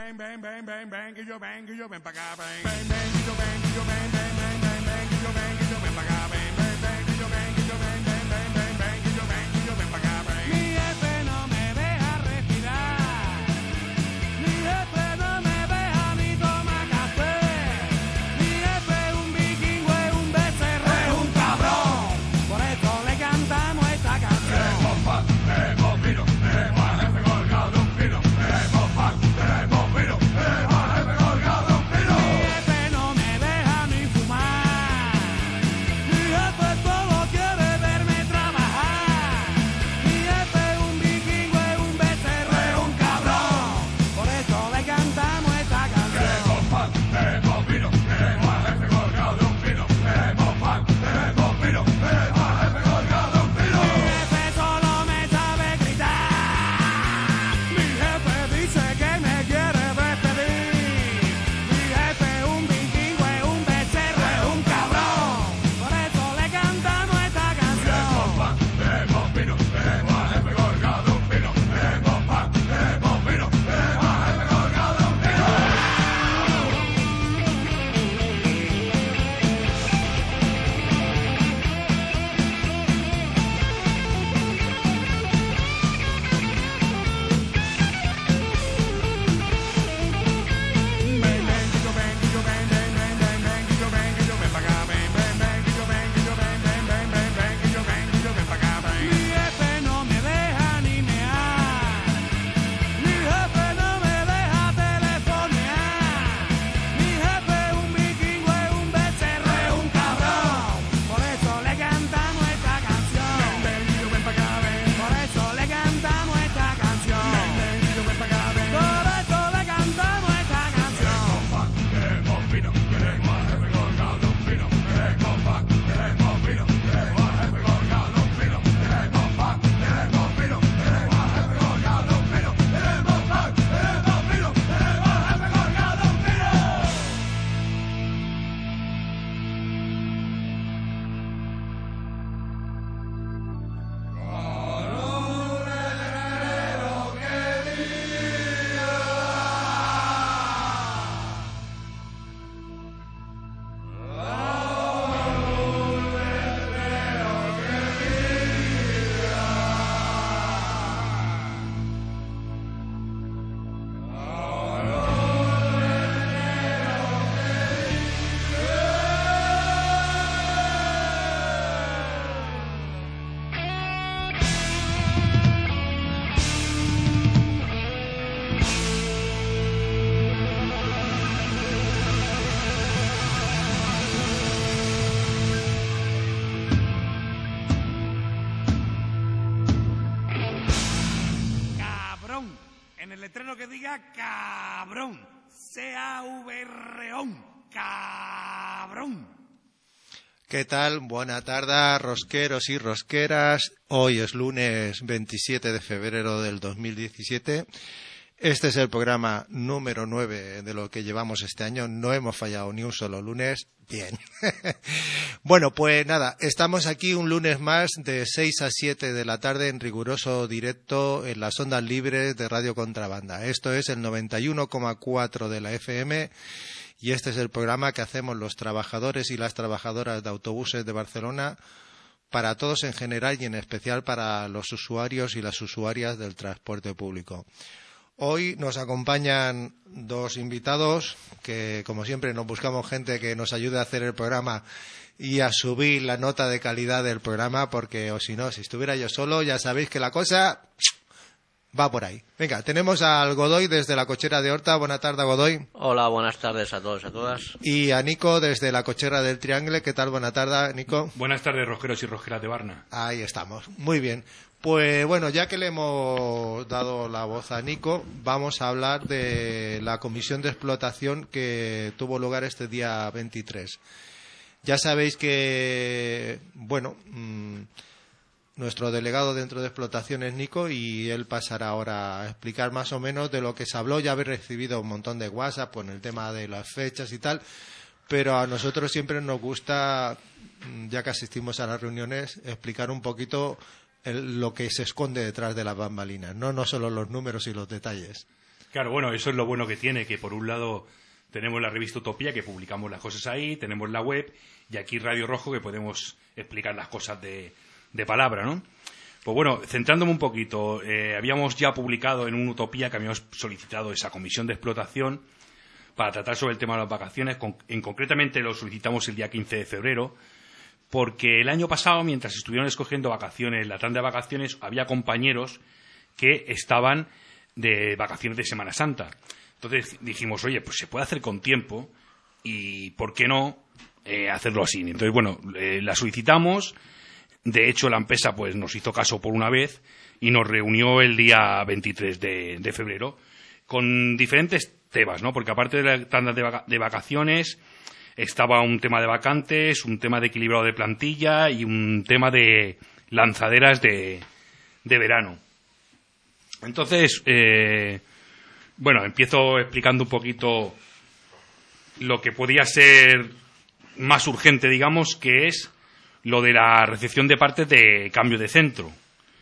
ven, que yo ven, que yo ven pa' acá, ven, que yo ven, que yo ven, que yo ven, que yo ven pa' acá, ven, que yo ven, que yo ven, que yo ven, que yo ven pa' acá, ven. Mi jefe no me deja respirar, mi jefe no me deja ni tomar café, mi jefe es un vikingo, es un becerro, es un cabrón, por eso le cantamos esta canción. Hemos vino, hemos jefe colgado de un pino, hemos pan, hemos vino, hemos jefe colgado de un pino. Mi jefe no me deja ni fumar, mi jefe solo quiere verme trabajar, mi jefe es un vikingo, es un becerro, es un cabrón, por eso le cantamos esta canción. Hemos pan, hemos vino, hemos jefe colgado de un pino, hemos pan, hemos vino, hemos jefe colgado de un pino. Mi jefe solo me sabe gritar, mi jefe dice que me quiere despedir, mi jefe es un vikingo, es un becerro, es un cabrón, por eso le cantamos esta canción. Hemos pan, hemos vino, hemos jefe colgado de un pino, hemos pan, hemos vino, hemos jefe colgado de un pino. Mi jefe no me deja ni mear, mi jefe no me deja telefonear, mi jefe es un vikingo, es un becerro, es un cabrón, por eso le cantamos esta canción. Por eso le cantamos esta canción. Por eso le cantamos esta canción. Hemos vino, queremos jefe colgado de un pino, hemos vino, queremos jefe colgado de un pino, hemos pan, hemos vino, queremos jefe colgado de un pino, hemos pan, hemos vino, queremos jefe colgado de un pino. Cabrón, en el letrero que diga cabrón, C-A-V-R-O-N, cabrón. ¿Qué tal? Buena tarde, rosqueros y rosqueras. Hoy es lunes 27 de febrero del 2017. Este es el programa número 9 de lo que llevamos este año. No hemos fallado ni un solo lunes. Bien. Bueno, pues nada, estamos aquí un lunes más de 6 a 7 de la tarde en riguroso directo en las ondas libres de Radio Contrabanda. Esto es el 91,4 de la FM y este es el programa que hacemos los trabajadores y las trabajadoras de autobuses de Barcelona para todos en general y en especial para los usuarios y las usuarias del transporte público. Hoy nos acompañan dos invitados que, como siempre, nos buscamos gente que nos ayude a hacer el programa y a subir la nota de calidad del programa, porque o si no, si estuviera yo solo, ya sabéis que la cosa va por ahí. Venga, tenemos al Godoy desde la cochera de Horta. Buena tarde, Godoy. Hola, buenas tardes a todos y a todas. Y a Nico desde la cochera del Triángulo. ¿Qué tal? Buena tarde, Nico. Buenas tardes, rosqueros y rosqueras de Barna. Ahí estamos. Muy bien. Pues bueno, ya que le hemos dado la voz a Nico, vamos a hablar de la comisión de explotación que tuvo lugar este día 23. Ya sabéis que, bueno, nuestro delegado dentro de explotación es Nico y él pasará ahora a explicar más o menos de lo que se habló. Ya habéis recibido un montón de WhatsApp con el tema de las fechas y tal, pero a nosotros siempre nos gusta, ya que asistimos a las reuniones, explicar un poquito lo que se esconde detrás de las bambalinas, no solo los números y los detalles. Claro, bueno, eso es lo bueno que tiene, que por un lado tenemos la revista Utopía, que publicamos las cosas ahí, tenemos la web, y aquí Radio Rojo, que podemos explicar las cosas de palabra, ¿no? Pues bueno, centrándome un poquito, habíamos ya publicado en un Utopía que habíamos solicitado esa comisión de explotación para tratar sobre el tema de las vacaciones. Concretamente lo solicitamos el día 15 de febrero, porque el año pasado, mientras estuvieron escogiendo vacaciones, la tanda de vacaciones, había compañeros que estaban de vacaciones de Semana Santa. Entonces dijimos, oye, pues se puede hacer con tiempo y ¿por qué no hacerlo así? Entonces, bueno, la solicitamos. De hecho, la empresa pues nos hizo caso por una vez y nos reunió el día 23 de febrero con diferentes temas, ¿no? Porque aparte de la tanda de vacaciones estaba un tema de vacantes, un tema de equilibrado de plantilla y un tema de lanzaderas de verano. Entonces, bueno, empiezo explicando un poquito lo que podía ser más urgente, digamos, que es lo de la recepción de partes de cambio de centro.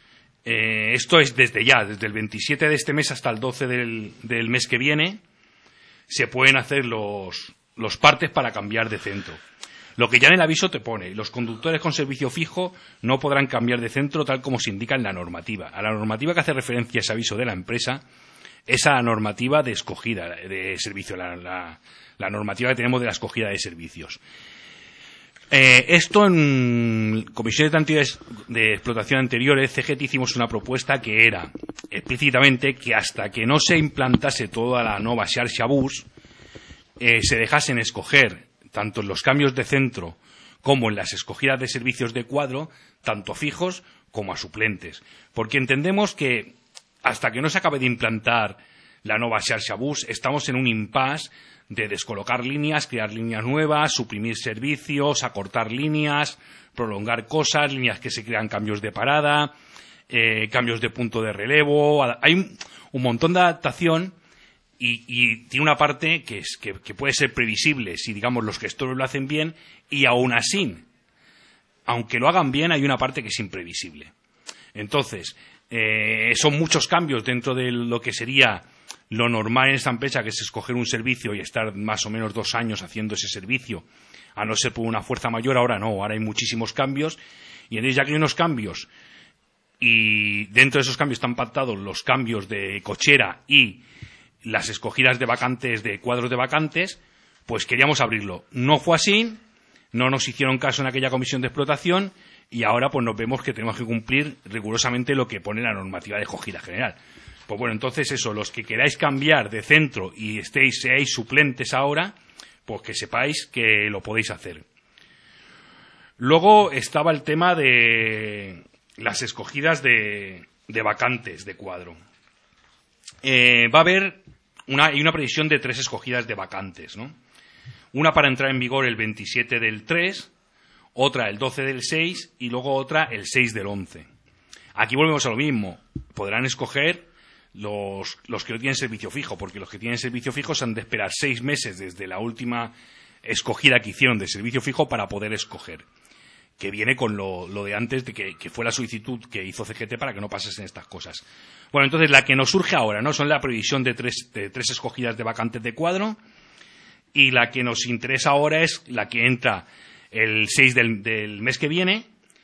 Esto es desde el 27 de este mes hasta el 12 del mes que viene, se pueden hacer los partes para cambiar de centro. Lo que ya en el aviso te pone, los conductores con servicio fijo no podrán cambiar de centro tal como se indica en la normativa. A la normativa que hace referencia a ese aviso de la empresa es a la normativa de escogida de servicio, la normativa que tenemos de la escogida de servicios. Esto en comisiones de explotación anteriores, CGT hicimos una propuesta que era explícitamente que hasta que no se implantase toda la nova xarxa bus, se dejasen escoger tanto en los cambios de centro como en las escogidas de servicios de cuadro, tanto fijos como a suplentes. Porque entendemos que hasta que no se acabe de implantar la nova xarxa bus, estamos en un impasse de descolocar líneas, crear líneas nuevas, suprimir servicios, acortar líneas, prolongar cosas, líneas que se crean cambios de parada, cambios de punto de relevo. Hay un montón de adaptación y tiene una parte que puede ser previsible si, digamos, los gestores lo hacen bien, y aún así, aunque lo hagan bien, hay una parte que es imprevisible. Entonces, son muchos cambios dentro de lo que sería lo normal en esta empresa, que es escoger un servicio y estar más o menos 2 años haciendo ese servicio, a no ser por una fuerza mayor. Ahora no, ahora hay muchísimos cambios, y entonces ya que hay unos cambios y dentro de esos cambios están pactados los cambios de cochera y las escogidas de vacantes, de cuadros de vacantes, pues queríamos abrirlo. No fue así, no nos hicieron caso en aquella comisión de explotación y ahora pues nos vemos que tenemos que cumplir rigurosamente lo que pone la normativa de escogida general. Pues bueno, entonces eso, los que queráis cambiar de centro y seáis suplentes ahora, pues que sepáis que lo podéis hacer. Luego estaba el tema de las escogidas de vacantes de cuadro. Va a haber una previsión de 3 escogidas de vacantes, ¿no? Una para entrar en vigor el 27 del 3, otra el 12 del 6 y luego otra el 6 del 11. Aquí volvemos a lo mismo. Podrán escoger los que no tienen servicio fijo, porque los que tienen servicio fijo se han de esperar 6 meses desde la última escogida que hicieron de servicio fijo para poder escoger, que viene con lo de antes, de que fue la solicitud que hizo CGT para que no pasasen estas cosas. Bueno, entonces la que nos surge ahora, ¿no?, son la previsión de tres escogidas de vacantes de cuadro, y la que nos interesa ahora es la que entra el 6 del mes que viene.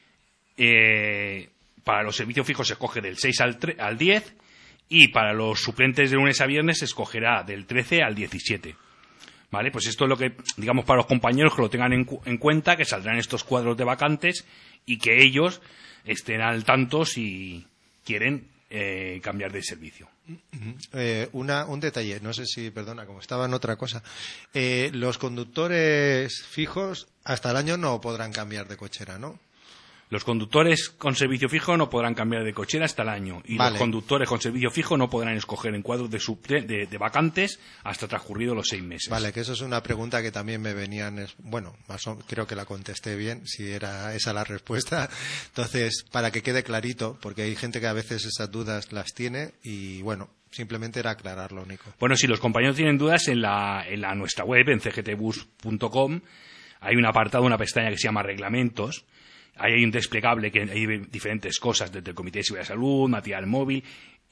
Para los servicios fijos se escoge del 6 al 10, y para los suplentes de lunes a viernes se escogerá del 13 al 17. ¿Vale? Pues esto es lo que, digamos, para los compañeros que lo tengan en cuenta, que saldrán estos cuadros de vacantes y que ellos estén al tanto si quieren cambiar de servicio. Un detalle, no sé si, perdona, como estaba en otra cosa. Los conductores fijos hasta el año no podrán cambiar de cochera, ¿no? Los conductores con servicio fijo no podrán cambiar de cochera hasta el año, y vale, los conductores con servicio fijo no podrán escoger en cuadros de vacantes hasta transcurridos los 6 meses. Vale, que eso es una pregunta que también me venían, bueno, creo que la contesté bien, si era esa la respuesta. Entonces, para que quede clarito, porque hay gente que a veces esas dudas las tiene, y bueno, simplemente era aclarar lo único. Bueno, si los compañeros tienen dudas, en nuestra web, en cgtbus.com, hay un apartado, una pestaña que se llama reglamentos. Ahí hay un desplegable que hay diferentes cosas, desde el Comité de Seguridad de Salud, material móvil,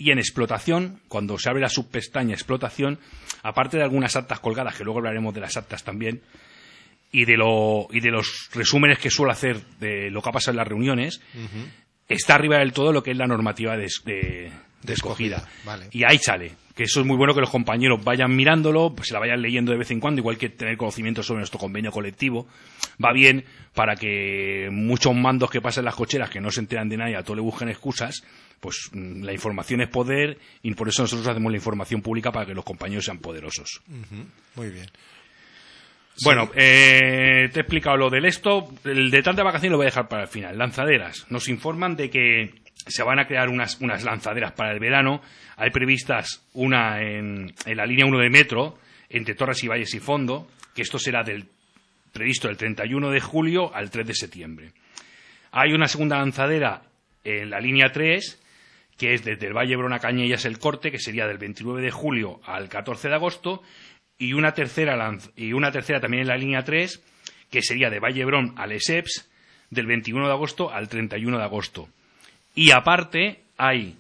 Y en explotación, cuando se abre la subpestaña explotación, aparte de algunas actas colgadas, que luego hablaremos de las actas también, y de los resúmenes que suelo hacer de lo que ha pasado en las reuniones, está arriba del todo lo que es la normativa de escogida. Vale. Y ahí sale, que eso es muy bueno que los compañeros vayan mirándolo, pues se la vayan leyendo de vez en cuando, igual que tener conocimiento sobre nuestro convenio colectivo. Va bien para que muchos mandos que pasan en las cocheras, que no se enteran de nada y a todo le busquen excusas, pues la información es poder, y por eso nosotros hacemos la información pública para que los compañeros sean poderosos. Muy bien. Bueno, te he explicado lo del esto. El de tanta vacaciones lo voy a dejar para el final. Lanzaderas. Nos informan de que se van a crear unas lanzaderas para el verano. Hay previstas una en la línea 1 de metro, entre Torres y Valles y Fondo, que esto será previsto del 31 de julio al 3 de septiembre. Hay una segunda lanzadera en la línea 3, que es desde el Valle Brona Cañellas El Corte, que sería del 29 de julio al 14 de agosto, y una tercera también en la línea 3, que sería de Vallebrón a Lesseps, del 21 de agosto al 31 de agosto. Y aparte hay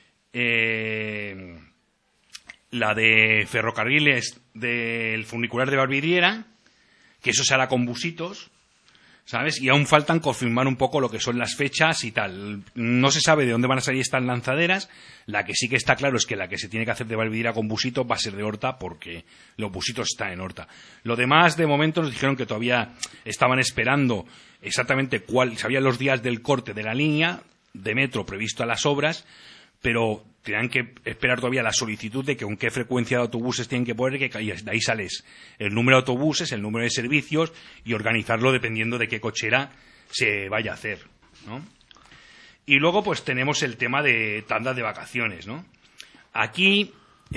la de ferrocarriles del funicular de Barbidiera, que eso se hará con busitos, ¿sabes? Y aún faltan confirmar un poco lo que son las fechas y tal. No se sabe de dónde van a salir estas lanzaderas. La que sí que está claro es que la que se tiene que hacer de Valvidira con busitos va a ser de Horta, porque los busitos están en Horta. Lo demás, de momento, nos dijeron que todavía estaban esperando exactamente sabían los días del corte de la línea de metro previsto a las obras, pero tenían que esperar todavía la solicitud de que con qué frecuencia de autobuses tienen que poner, que de ahí sales el número de autobuses, el número de servicios, y organizarlo dependiendo de qué cochera se vaya a hacer, ¿no? Y luego pues tenemos el tema de tandas de vacaciones, ¿no? Aquí,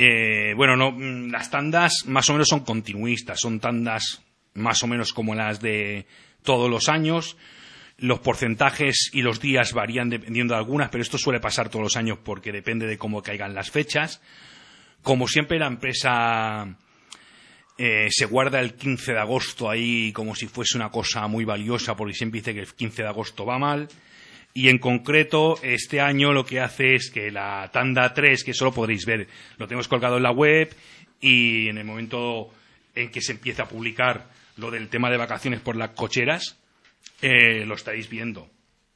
las tandas más o menos son continuistas, son tandas más o menos como las de todos los años. Los porcentajes y los días varían dependiendo de algunas, pero esto suele pasar todos los años porque depende de cómo caigan las fechas. Como siempre, la empresa se guarda el 15 de agosto ahí como si fuese una cosa muy valiosa, porque siempre dice que el 15 de agosto va mal. Y en concreto, este año lo que hace es que la tanda 3, que eso lo podréis ver, lo tenemos colgado en la web, y en el momento en que se empieza a publicar lo del tema de vacaciones por las cocheras, lo estáis viendo.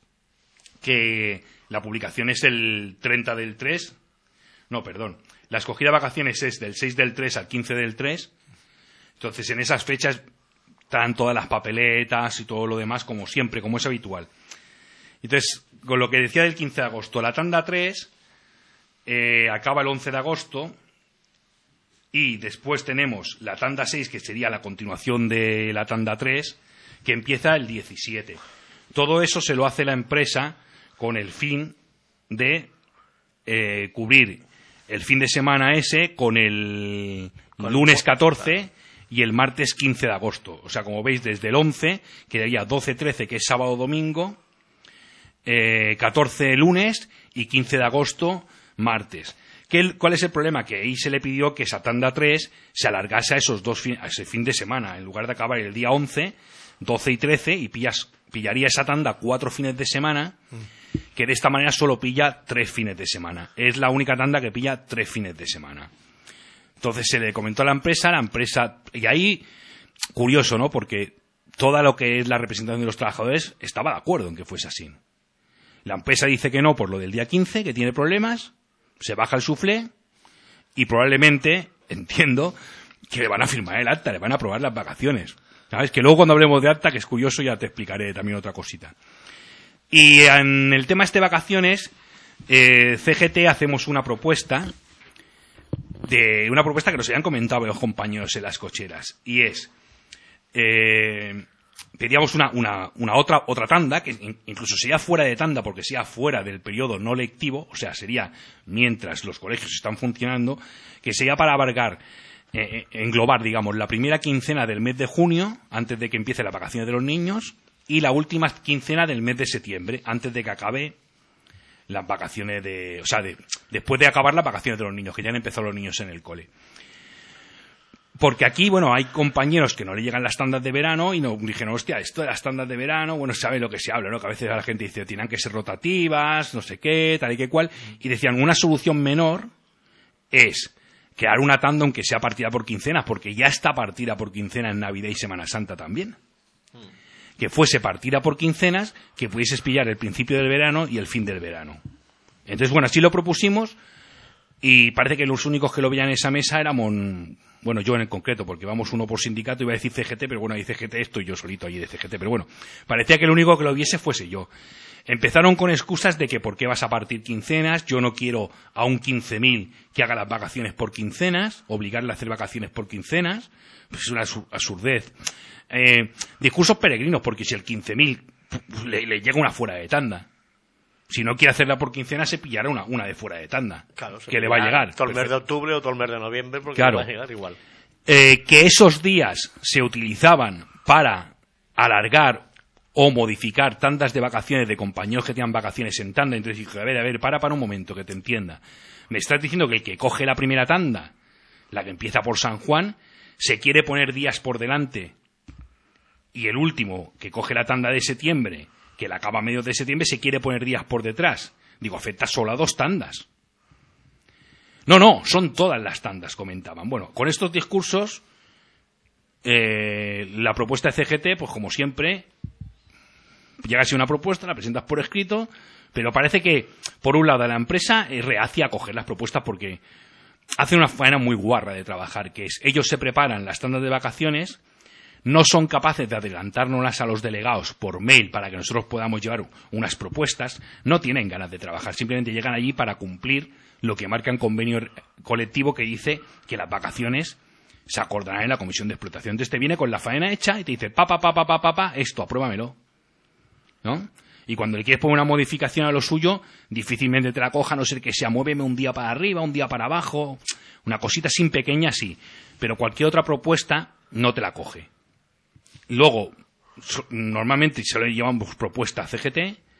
Que la publicación es el 30 del 3. No, perdón. La escogida de vacaciones es del 6 del 3 al 15 del 3. Entonces, en esas fechas están todas las papeletas y todo lo demás, como siempre, como es habitual. Entonces, con lo que decía del 15 de agosto, la tanda 3 acaba el 11 de agosto, y después tenemos la tanda 6, que sería la continuación de la tanda 3, que empieza el 17. Todo eso se lo hace la empresa con el fin de cubrir el fin de semana ese con el lunes 14 y el martes 15 de agosto. O sea, como veis, desde el 11 quedaría 12-13, que es sábado-domingo, 14 lunes y 15 de agosto martes. ¿Cuál es el problema? Que ahí se le pidió que esa tanda 3 se alargase a ese fin de semana. En lugar de acabar el día 11, 12 y 13, y pillaría esa tanda 4 fines de semana, que de esta manera solo pilla 3 fines de semana. Es la única tanda que pilla 3 fines de semana. Entonces se le comentó a la empresa, y ahí, curioso, ¿no? Porque toda lo que es la representación de los trabajadores estaba de acuerdo en que fuese así. La empresa dice que no por lo del día 15, que tiene problemas, se baja el suflé, y probablemente, entiendo, que le van a firmar el acta, le van a aprobar las vacaciones. ¿Sabes? Que luego cuando hablemos de acta, que es curioso, ya te explicaré también otra cosita. Y en el tema de vacaciones, CGT hacemos una propuesta que nos habían comentado los compañeros en las cocheras, y es pedíamos una otra tanda, que incluso sería fuera de tanda, porque sería fuera del periodo no lectivo, o sea, sería mientras los colegios están funcionando, que sería para abarcar, englobar, digamos, la primera quincena del mes de junio, antes de que empiece las vacaciones de los niños, y la última quincena del mes de septiembre, antes de que acabe las vacaciones después de acabar las vacaciones de los niños, que ya han empezado los niños en el cole. Porque aquí, bueno, hay compañeros que no le llegan las tandas de verano y nos dijeron, hostia, esto de las tandas de verano, bueno, sabe lo que se habla, ¿no? Que a veces la gente dice, tienen que ser rotativas, no sé qué, tal y que cual. Y decían, una solución menor es crear una tanda aunque sea partida por quincenas, porque ya está partida por quincenas en Navidad y Semana Santa también. Que fuese partida por quincenas, que pudieses pillar el principio del verano y el fin del verano. Entonces, bueno, así lo propusimos y parece que los únicos que lo veían en esa mesa éramos, bueno, yo en el concreto, porque vamos uno por sindicato, iba a decir CGT, pero bueno, ahí CGT estoy yo solito allí de CGT, pero bueno, parecía que el único que lo viese fuese yo. Empezaron con excusas de que por qué vas a partir quincenas, yo no quiero a un 15.000 que haga las vacaciones por quincenas, obligarle a hacer vacaciones por quincenas, pues es una absurdez. Discursos peregrinos, porque si el 15.000 le llega una fuera de tanda. Si no quiere hacerla por quincena, se pillará una de fuera de tanda. Claro, que le va a llegar. Todo el mes de octubre o todo el mes de noviembre, porque claro. le va a llegar igual. Que esos días se utilizaban para alargar o modificar tandas de vacaciones de compañeros que tenían vacaciones en tanda. Entonces dije, a ver, para un momento, que te entienda. Me estás diciendo que el que coge la primera tanda, la que empieza por San Juan, se quiere poner días por delante, y el último, que coge la tanda de septiembre, que la acaba a mediados de septiembre, se quiere poner días por detrás. Digo, afecta solo a 2 tandas. No, son todas las tandas, comentaban. Bueno, con estos discursos, la propuesta de CGT, pues como siempre, llega a ser una propuesta, la presentas por escrito, pero parece que, por un lado, la empresa es reacia a coger las propuestas porque hace una faena muy guarra de trabajar, que es, ellos se preparan las tandas de vacaciones, no son capaces de adelantárnoslas a los delegados por mail para que nosotros podamos llevar unas propuestas, no tienen ganas de trabajar, simplemente llegan allí para cumplir lo que marca un convenio colectivo que dice que las vacaciones se acordarán en la comisión de explotación. Entonces te viene con la faena hecha y te dice, esto, apruébamelo, ¿no? Y cuando le quieres poner una modificación a lo suyo, difícilmente te la coja, a no ser que sea muéveme un día para arriba, un día para abajo, una cosita sin pequeña, sí, pero cualquier otra propuesta no te la coge. Luego, normalmente se le llevamos propuesta a CGT,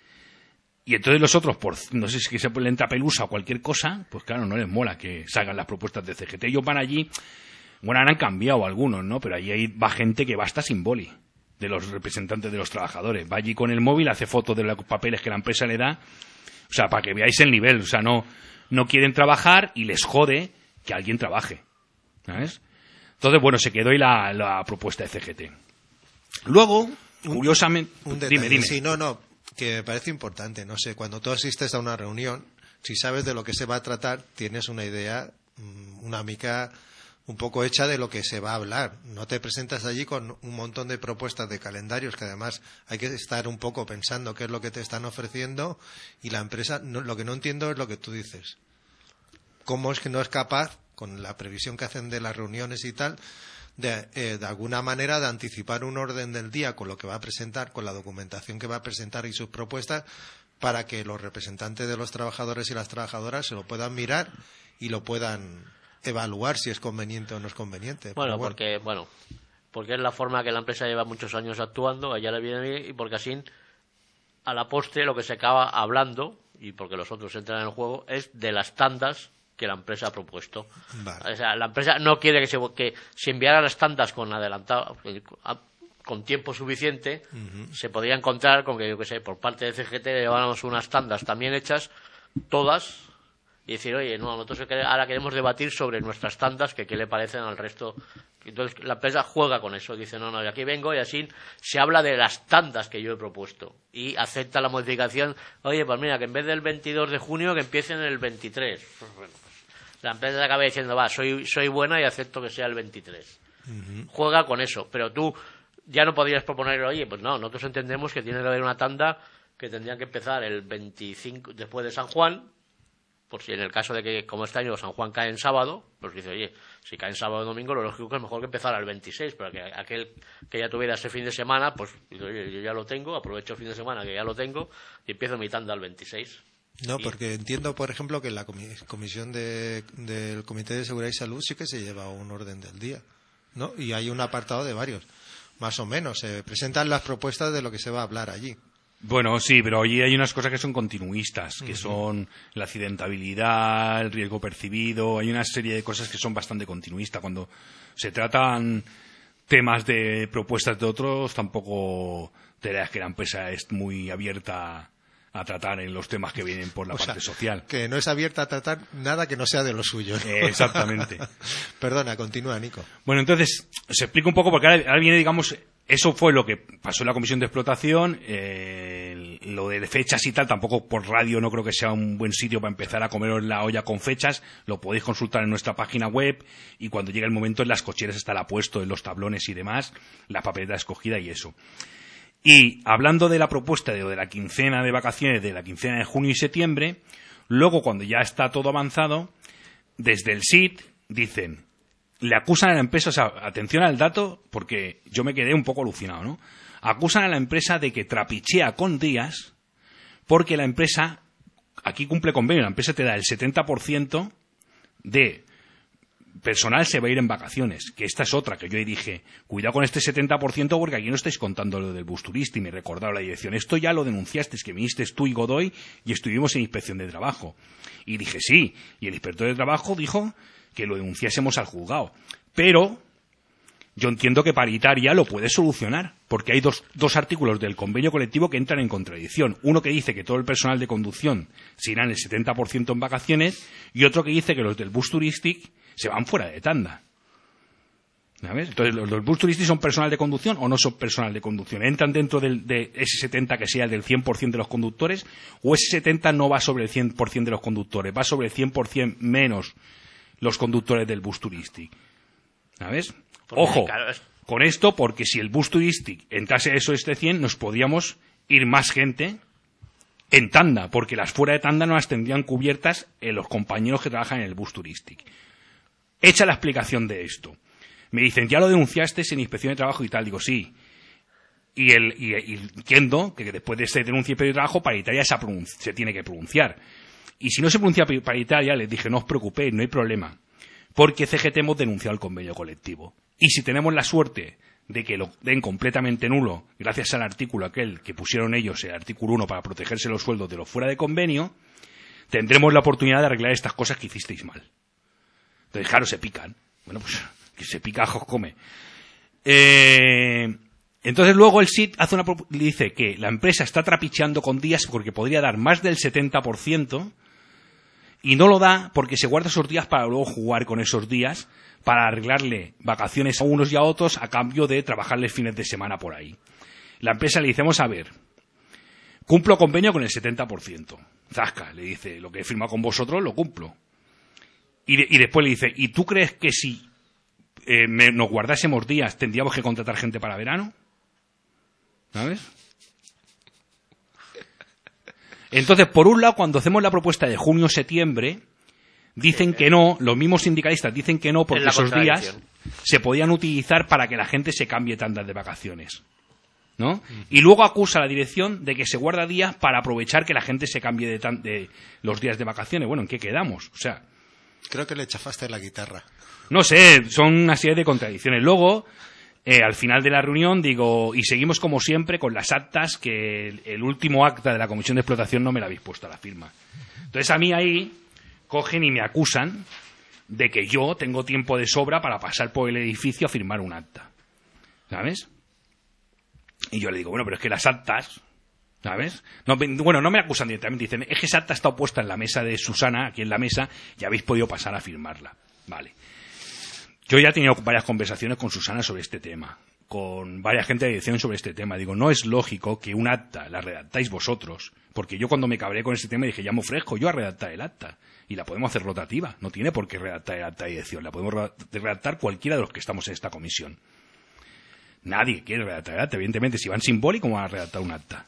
y entonces los otros, por no sé si se le entra pelusa o cualquier cosa, pues claro, no les mola que salgan las propuestas de CGT. Ellos van allí, bueno, han cambiado algunos, ¿no? Pero allí va gente que va hasta sin boli, de los representantes de los trabajadores. Va allí con el móvil, hace fotos de los papeles que la empresa le da, o sea, para que veáis el nivel, o sea, no quieren trabajar y les jode que alguien trabaje, ¿sabes? Entonces, bueno, se quedó ahí la propuesta de CGT. Luego, curiosamente... Un detalle, dime. Sí, que me parece importante. No sé, cuando tú asistes a una reunión, si sabes de lo que se va a tratar, tienes una idea, una mica un poco hecha de lo que se va a hablar. No te presentas allí con un montón de propuestas de calendarios, que además hay que estar un poco pensando qué es lo que te están ofreciendo, y la empresa, lo que no entiendo es lo que tú dices. ¿Cómo es que no es capaz, con la previsión que hacen de las reuniones y tal, de alguna manera de anticipar un orden del día con lo que va a presentar, con la documentación que va a presentar y sus propuestas, para que los representantes de los trabajadores y las trabajadoras se lo puedan mirar y lo puedan evaluar si es conveniente o no es conveniente? Bueno, porque es la forma que la empresa lleva muchos años actuando, allá le viene bien, y porque así a la postre lo que se acaba hablando, y porque los otros entran en el juego, es de las tandas que la empresa ha propuesto. Vale. O sea, la empresa no quiere que se enviara las tandas con adelantado, con tiempo suficiente. Se podría encontrar con que, yo que sé, por parte de CGT lleváramos unas tandas también hechas, todas, y decir, oye, no, nosotros ahora queremos debatir sobre nuestras tandas, que qué le parecen al resto. Entonces la empresa juega con eso, dice, no, y aquí vengo, y así se habla de las tandas que yo he propuesto, y acepta la modificación. Oye, pues mira, que en vez del 22 de junio, que empiecen el 23. Pues bueno, la empresa acaba diciendo, soy buena y acepto que sea el 23. Juega con eso, pero tú ya no podrías proponer, oye, pues no, nosotros entendemos que tiene que haber una tanda que tendrían que empezar el 25 después de San Juan, por si en el caso de que, como este año, San Juan cae en sábado, pues dice, oye, si cae en sábado o domingo, lo lógico es mejor que empezar el 26, para que aquel que ya tuviera ese fin de semana, pues dice, oye, yo ya lo tengo, aprovecho el fin de semana que ya lo tengo y empiezo mi tanda el 26. No, porque entiendo, por ejemplo, que en la comisión del Comité de Seguridad y Salud sí que se lleva un orden del día, ¿no? Y hay un apartado de varios, más o menos. Se presentan las propuestas de lo que se va a hablar allí. Bueno, sí, pero hoy hay unas cosas que son continuistas, que son la accidentabilidad, el riesgo percibido, hay una serie de cosas que son bastante continuistas. Cuando se tratan temas de propuestas de otros, tampoco te creas que la empresa es muy abierta a tratar en los temas que vienen por la parte social. Que no es abierta a tratar nada que no sea de lo suyo, ¿no? Exactamente. Perdona, continúa, Nico. Bueno, entonces, os explico un poco, porque ahora viene, digamos, eso fue lo que pasó en la comisión de explotación. Lo de fechas y tal, tampoco por radio no creo que sea un buen sitio para empezar a comeros la olla con fechas. Lo podéis consultar en nuestra página web y cuando llegue el momento en las cocheras estará puesto, en los tablones y demás, la papeleta escogida y eso. Y hablando de la propuesta de la quincena de vacaciones, de la quincena de junio y septiembre, luego cuando ya está todo avanzado, desde el SIT dicen, le acusan a la empresa, o sea, atención al dato, porque yo me quedé un poco alucinado, ¿no? Acusan a la empresa de que trapichea con días, porque la empresa, aquí cumple convenio, la empresa te da el 70% de personal se va a ir en vacaciones, que esta es otra, que yo ahí dije, cuidado con este 70% porque aquí no estáis contando lo del bus turista, y me recordaba la dirección, esto ya lo denunciasteis, que viniste tú y Godoy y estuvimos en inspección de trabajo. Y dije, sí, y el inspector de trabajo dijo que lo denunciásemos al juzgado. Pero yo entiendo que Paritaria lo puede solucionar, porque hay dos artículos del convenio colectivo que entran en contradicción. Uno que dice que todo el personal de conducción se irán el 70% en vacaciones, y otro que dice que los del bus turístico se van fuera de tanda. ¿Sabes? Entonces, ¿los del bus turístico son personal de conducción o no son personal de conducción? ¿Entran dentro de ese 70 que sea el del 100% de los conductores? ¿O ese 70 no va sobre el 100% de los conductores? Va sobre el 100% menos los conductores del bus turístico. ¿Sabes? Porque, Ojo claro, con esto, porque si el bus turístico entrase eso este 100, nos podíamos ir más gente en tanda, porque las fuera de tanda no las tendrían cubiertas los compañeros que trabajan en el bus turístico. Hecha la explicación de esto. Me dicen, ya lo denunciaste en inspección de trabajo y tal. Digo, sí. Y entiendo que después de esta denuncia de trabajo, Paritaria se tiene que pronunciar. Y si no se pronuncia Paritaria, les dije, no os preocupéis, no hay problema. Porque CGT hemos denunciado el convenio colectivo. Y si tenemos la suerte de que lo den completamente nulo, gracias al artículo aquel que pusieron ellos, el artículo 1, para protegerse los sueldos de los fuera de convenio, tendremos la oportunidad de arreglar estas cosas que hicisteis mal. Entonces, claro, se pican. Bueno, pues, que se pica, ajos come. Entonces, luego el SIT dice que la empresa está trapicheando con días porque podría dar más del 70%, y no lo da porque se guarda esos días para luego jugar con esos días, para arreglarle vacaciones a unos y a otros a cambio de trabajarles fines de semana por ahí. La empresa le dice, vamos a ver, cumplo convenio con el 70%. Zasca, le dice, lo que he firmado con vosotros lo cumplo. Y después le dice, ¿y tú crees que si nos guardásemos días tendríamos que contratar gente para verano? ¿Sabes? Entonces, por un lado, cuando hacemos la propuesta de junio-septiembre, dicen que no, los mismos sindicalistas dicen que no, porque esos días se podían utilizar para que la gente se cambie tandas de vacaciones, ¿no? Y luego acusa a la dirección de que se guarda días para aprovechar que la gente se cambie de los días de vacaciones. Bueno, ¿en qué quedamos? O sea, creo que le chafaste la guitarra. No sé, son una serie de contradicciones. Luego, al final de la reunión, digo, y seguimos como siempre con las actas, que el último acta de la comisión de explotación no me la habéis puesto a la firma. Entonces a mí ahí cogen y me acusan de que yo tengo tiempo de sobra para pasar por el edificio a firmar un acta. ¿Sabes? Y yo le digo, bueno, pero es que las actas, ¿sabes? No, bueno, no me acusan directamente, dicen, es que esa acta está puesta en la mesa de Susana, aquí en la mesa, y habéis podido pasar a firmarla. Vale. Yo ya he tenido varias conversaciones con Susana sobre este tema, con varias gente de dirección sobre este tema. Digo, no es lógico que un acta la redactáis vosotros, porque yo cuando me cabré con este tema dije, llamo fresco, yo a redactar el acta, y la podemos hacer rotativa, no tiene por qué redactar el acta de dirección, la podemos redactar cualquiera de los que estamos en esta comisión. Nadie quiere redactar el acta, evidentemente, si van simbólico, ¿cómo van a redactar un acta?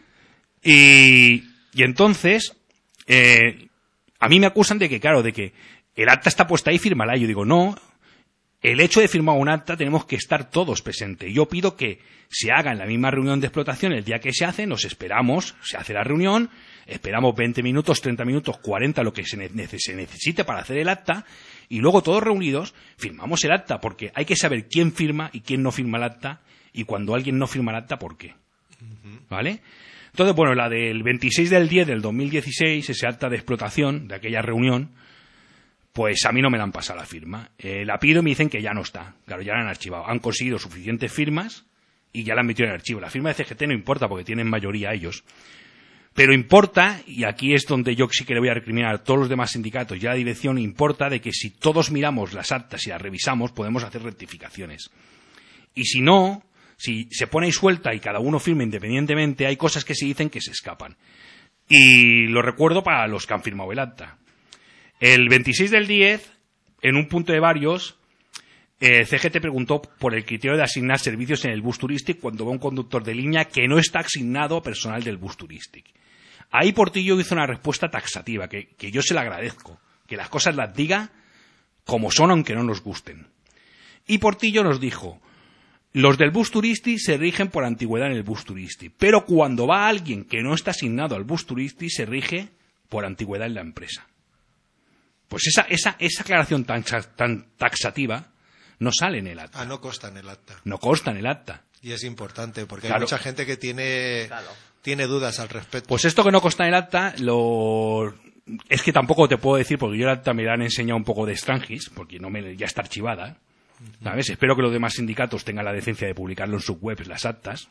Y entonces, a mí me acusan de que, claro, de que el acta está puesta ahí, fírmala. Y yo digo, no, el hecho de firmar un acta tenemos que estar todos presentes. Yo pido que se haga en la misma reunión de explotación el día que se hace, nos esperamos, se hace la reunión, esperamos 20 minutos, 30 minutos, 40, lo que se necesite para hacer el acta, y luego todos reunidos firmamos el acta, porque hay que saber quién firma y quién no firma el acta, y cuando alguien no firma el acta, ¿por qué? ¿Vale? Entonces, bueno, la del 26 del 10 del 2016, ese acta de explotación de aquella reunión, pues a mí no me la han pasado la firma. La pido y me dicen que ya no está. Claro, ya la han archivado. Han conseguido suficientes firmas y ya la han metido en el archivo. La firma de CGT no importa porque tienen mayoría ellos. Pero importa, y aquí es donde yo sí que le voy a recriminar a todos los demás sindicatos y a la dirección, importa de que si todos miramos las actas y las revisamos, podemos hacer rectificaciones. Y si no, si se pone ahí suelta y cada uno firma independientemente, hay cosas que se dicen que se escapan. Y lo recuerdo para los que han firmado el acta. El 26 del 10, en un punto de varios, CGT preguntó por el criterio de asignar servicios en el bus turístico cuando va un conductor de línea que no está asignado a personal del bus turístico. Ahí Portillo hizo una respuesta taxativa, que yo se la agradezco, que las cosas las diga como son aunque no nos gusten. Y Portillo nos dijo, los del bus turístico se rigen por antigüedad en el bus turístico, pero cuando va alguien que no está asignado al bus turístico se rige por antigüedad en la empresa. Pues esa aclaración tan taxativa no sale en el acta. No consta en el acta. No consta en el acta. Y es importante, porque Claro. hay mucha gente que tiene dudas al respecto. Pues esto que no consta en el acta, es que tampoco te puedo decir, porque yo el acta me la han enseñado un poco de extranjis, porque ya está archivada. ¿Sabes? Espero que los demás sindicatos tengan la decencia de publicarlo en sus webs, las actas.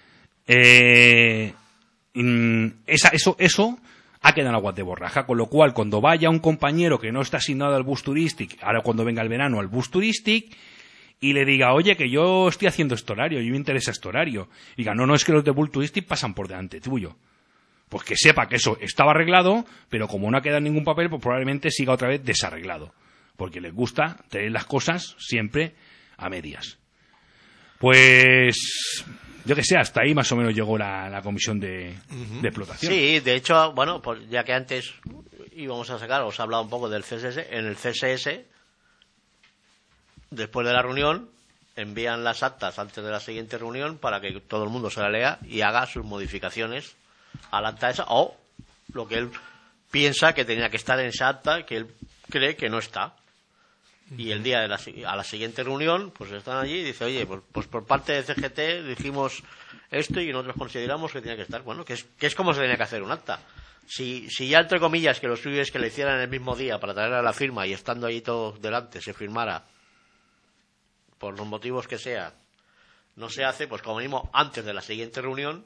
Eso ha quedado en aguas de borraja, con lo cual cuando vaya un compañero que no está asignado al bus turístico, ahora cuando venga el verano al bus turístico, y le diga, oye, que yo estoy haciendo este horario, yo me interesa este horario, y diga, no, es que los de bus turístico pasan por delante tuyo. Pues que sepa que eso estaba arreglado, pero como no ha quedado en ningún papel, pues probablemente siga otra vez desarreglado, porque les gusta tener las cosas siempre a medias. Pues yo que sé, hasta ahí más o menos llegó la comisión de explotación. Sí, de hecho, bueno, pues ya que antes íbamos a sacar, os he hablado un poco del CSS. En el CSS, después de la reunión, envían las actas antes de la siguiente reunión para que todo el mundo se la lea y haga sus modificaciones al acta esa, o lo que él piensa que tenía que estar en esa acta que él cree que no está. Y el día de a la siguiente reunión, pues están allí y dice, oye, pues por parte de CGT dijimos esto y nosotros consideramos que tenía que estar. Bueno, que es como se tenía que hacer un acta. Si ya, entre comillas, que lo suyo es que le hicieran el mismo día para traer a la firma y estando allí todo delante se firmara, por los motivos que sea, no se hace, pues como mínimo antes de la siguiente reunión,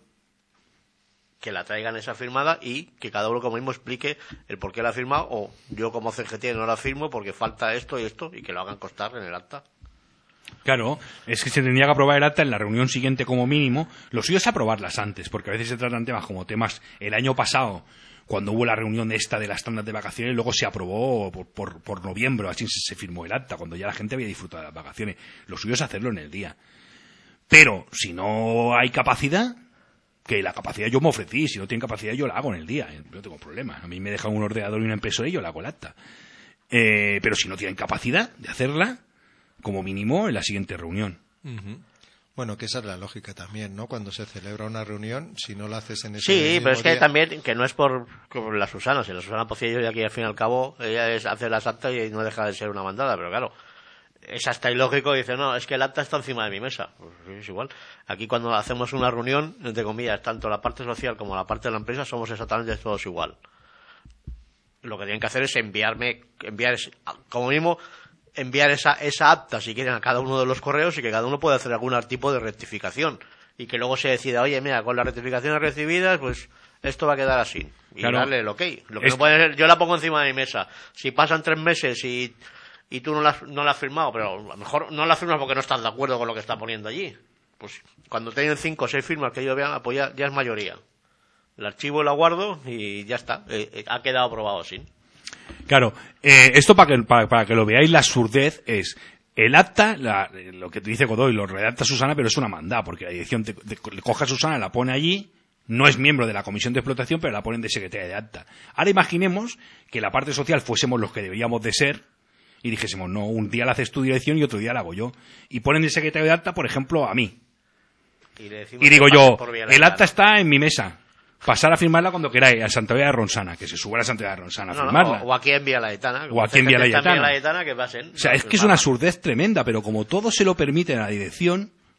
que la traigan esa firmada y que cada uno como mismo explique el por qué la ha firmado, o yo como CGT no la firmo porque falta esto y esto, y que lo hagan constar en el acta. Claro, es que se tendría que aprobar el acta en la reunión siguiente como mínimo. Lo suyo es aprobarlas antes, porque a veces se tratan temas como temas. El año pasado, cuando hubo la reunión esta de las tandas de vacaciones, luego se aprobó por noviembre, así se firmó el acta, cuando ya la gente había disfrutado de las vacaciones. Lo suyo es hacerlo en el día. Pero si no hay capacidad, que la capacidad yo me ofrecí, si no tienen capacidad yo la hago en el día, no tengo problema. A mí me dejan un ordenador y una impresora y yo la hago el acta. Pero si no tienen capacidad de hacerla, como mínimo en la siguiente reunión. Bueno, que esa es la lógica también, ¿no? Cuando se celebra una reunión, si no la haces en ese Sí, mismo pero es que día... también, que no es por la Susana, si la Susana Pocillo, y aquí al fin y al cabo, ella hace las actas y no deja de ser una mandada, pero claro, es hasta ilógico, dice, no, es que el acta está encima de mi mesa. Pues es igual. Aquí cuando hacemos una reunión, entre comillas, tanto la parte social como la parte de la empresa, somos exactamente todos igual. Lo que tienen que hacer es enviar como mínimo, enviar esa acta, si quieren, a cada uno de los correos y que cada uno pueda hacer algún tipo de rectificación. Y que luego se decida, oye, mira, con las rectificaciones recibidas, pues esto va a quedar así. Y claro, darle el ok. Lo que no puede ser, yo la pongo encima de mi mesa. Si pasan 3 meses y tú no la has firmado, pero a lo mejor no la firmas porque no estás de acuerdo con lo que está poniendo allí. Pues cuando tienen 5 o 6 firmas que ellos vean, apoyar, ya es mayoría. El archivo lo guardo y ya está. Ha quedado aprobado así. Claro, esto para que lo veáis, la surdez es el acta, lo que te dice Godoy, lo redacta Susana, pero es una mandada, porque la dirección le coge a Susana, la pone allí, no es miembro de la comisión de explotación, pero la ponen de secretaria de acta. Ahora imaginemos que la parte social fuésemos los que deberíamos de ser, y dijésemos, no, un día la haces tu dirección y otro día la hago yo. Y ponen de secretario de acta, por ejemplo, a mí. Y digo yo, el acta está en mi mesa. Pasar a firmarla cuando queráis, a Santa María de Ronsana, que se suba a Santa María de Ronsana a firmarla. O aquí en Vía Laietana. O aquí en Vía Laietana. Que pasen. O sea, es que es una surdez tremenda, pero como todo se lo permite a la dirección,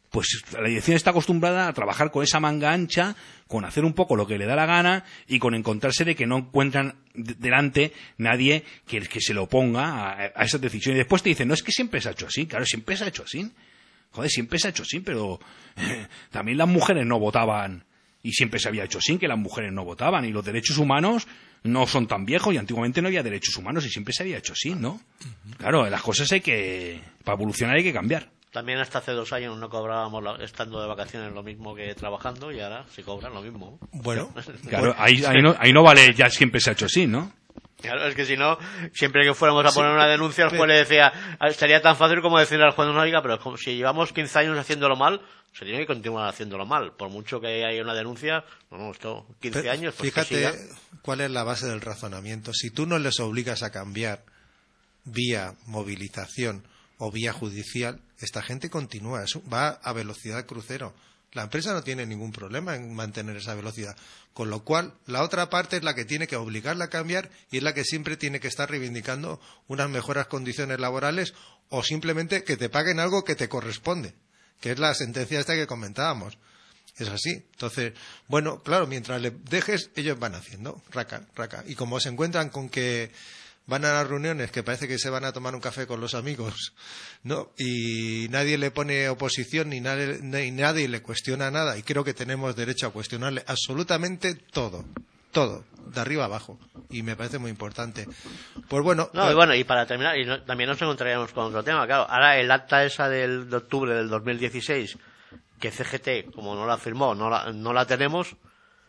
pues la dirección está acostumbrada a trabajar con esa manga ancha, con hacer un poco lo que le da la gana y con encontrarse de que no encuentran delante nadie que se lo oponga a esas decisiones. Y después te dicen, no, es que siempre se ha hecho así. Claro, siempre se ha hecho así. Joder, siempre se ha hecho así, pero también las mujeres no votaban y siempre se había hecho así, que las mujeres no votaban y los derechos humanos no son tan viejos y antiguamente no había derechos humanos y siempre se había hecho así, ¿no? Claro, las cosas para evolucionar hay que cambiar. También hasta hace 2 años no cobrábamos estando de vacaciones lo mismo que trabajando y ahora se cobran lo mismo. Bueno, claro, ahí no vale, ya siempre se ha hecho así, ¿no? Claro, es que si no, siempre que fuéramos a poner una denuncia, el juez le decía, estaría tan fácil como decirle al juez, no, oiga, pero como si llevamos 15 años haciéndolo mal, se tiene que continuar haciéndolo mal. Por mucho que haya una denuncia, no, esto 15 años, pues fíjate cuál es la base del razonamiento. Si tú no les obligas a cambiar vía movilización o vía judicial, esta gente continúa, va a velocidad crucero. La empresa no tiene ningún problema en mantener esa velocidad. Con lo cual, la otra parte es la que tiene que obligarla a cambiar y es la que siempre tiene que estar reivindicando unas mejores condiciones laborales o simplemente que te paguen algo que te corresponde, que es la sentencia esta que comentábamos. Es así. Entonces, bueno, claro, mientras le dejes, ellos van haciendo, raca. Y como se encuentran con que van a las reuniones que parece que se van a tomar un café con los amigos, ¿no? Y nadie le pone oposición ni nadie le cuestiona nada. Y creo que tenemos derecho a cuestionarle absolutamente todo, de arriba abajo. Y me parece muy importante. Pues bueno. No, y para terminar, también nos encontraríamos con otro tema, claro. Ahora el acta esa de octubre del 2016, que CGT, como no la firmó, no la tenemos.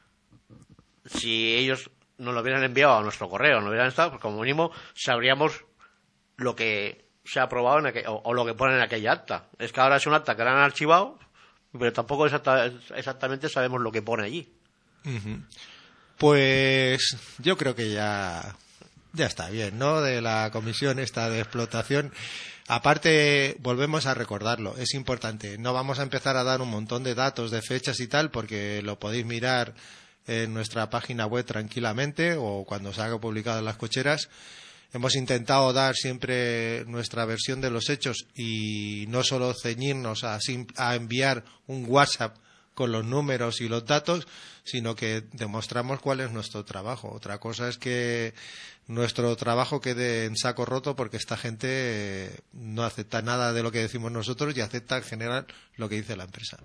Si ellos nos lo hubieran enviado a nuestro correo, no hubieran estado, pues como mínimo sabríamos lo que se ha aprobado o lo que pone en aquella acta. Es que ahora es un acta que la han archivado, pero tampoco exactamente sabemos lo que pone allí. Uh-huh. Pues yo creo que ya está bien, ¿no? De la comisión esta de explotación. Aparte, volvemos a recordarlo, es importante. No vamos a empezar a dar un montón de datos, de fechas y tal, porque lo podéis mirar en nuestra página web tranquilamente o cuando se haga publicado en las cocheras. Hemos intentado dar siempre nuestra versión de los hechos y no solo ceñirnos a enviar un WhatsApp con los números y los datos, sino que demostramos cuál es nuestro trabajo. Otra cosa es que nuestro trabajo quede en saco roto porque esta gente no acepta nada de lo que decimos nosotros y acepta en general lo que dice la empresa.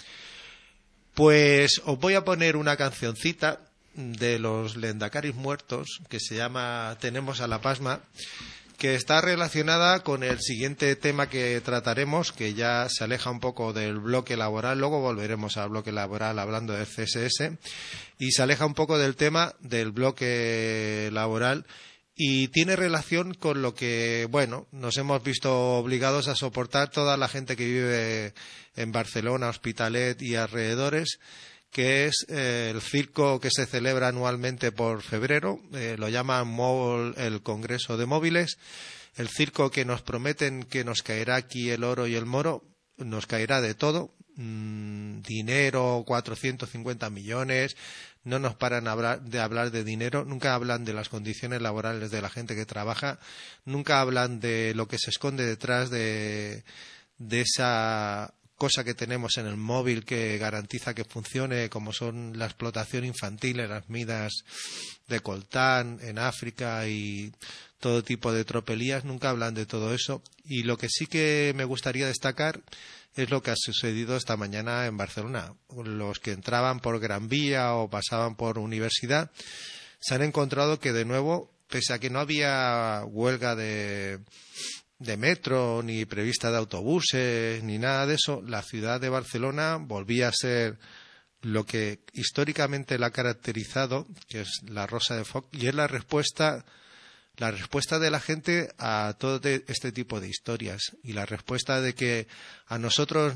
Pues os voy a poner una cancioncita de los Lendakaris muertos que se llama Tenemos a la Pasma, que está relacionada con el siguiente tema que trataremos, que ya se aleja un poco del bloque laboral. Luego volveremos al bloque laboral hablando del CSS y se aleja un poco del tema del bloque laboral y tiene relación con lo que, bueno, nos hemos visto obligados a soportar toda la gente que vive en Barcelona, Hospitalet y alrededores, que es el circo que se celebra anualmente por febrero, lo llaman el Congreso de Móviles, el circo que nos prometen que nos caerá aquí el oro y el moro, nos caerá de todo, dinero, 450 millones, no nos paran de hablar de dinero, nunca hablan de las condiciones laborales de la gente que trabaja, nunca hablan de lo que se esconde detrás de esa cosa que tenemos en el móvil que garantiza que funcione, como son la explotación infantil en las minas de coltán en África y todo tipo de tropelías. Nunca hablan de todo eso. Y lo que sí que me gustaría destacar es lo que ha sucedido esta mañana en Barcelona. Los que entraban por Gran Vía o pasaban por Universidad se han encontrado que de nuevo, pese a que no había huelga de metro, ni prevista de autobuses, ni nada de eso, la ciudad de Barcelona volvía a ser lo que históricamente la ha caracterizado, que es la Rosa de Foc, y es la respuesta de la gente a todo este tipo de historias, y la respuesta de que a nosotros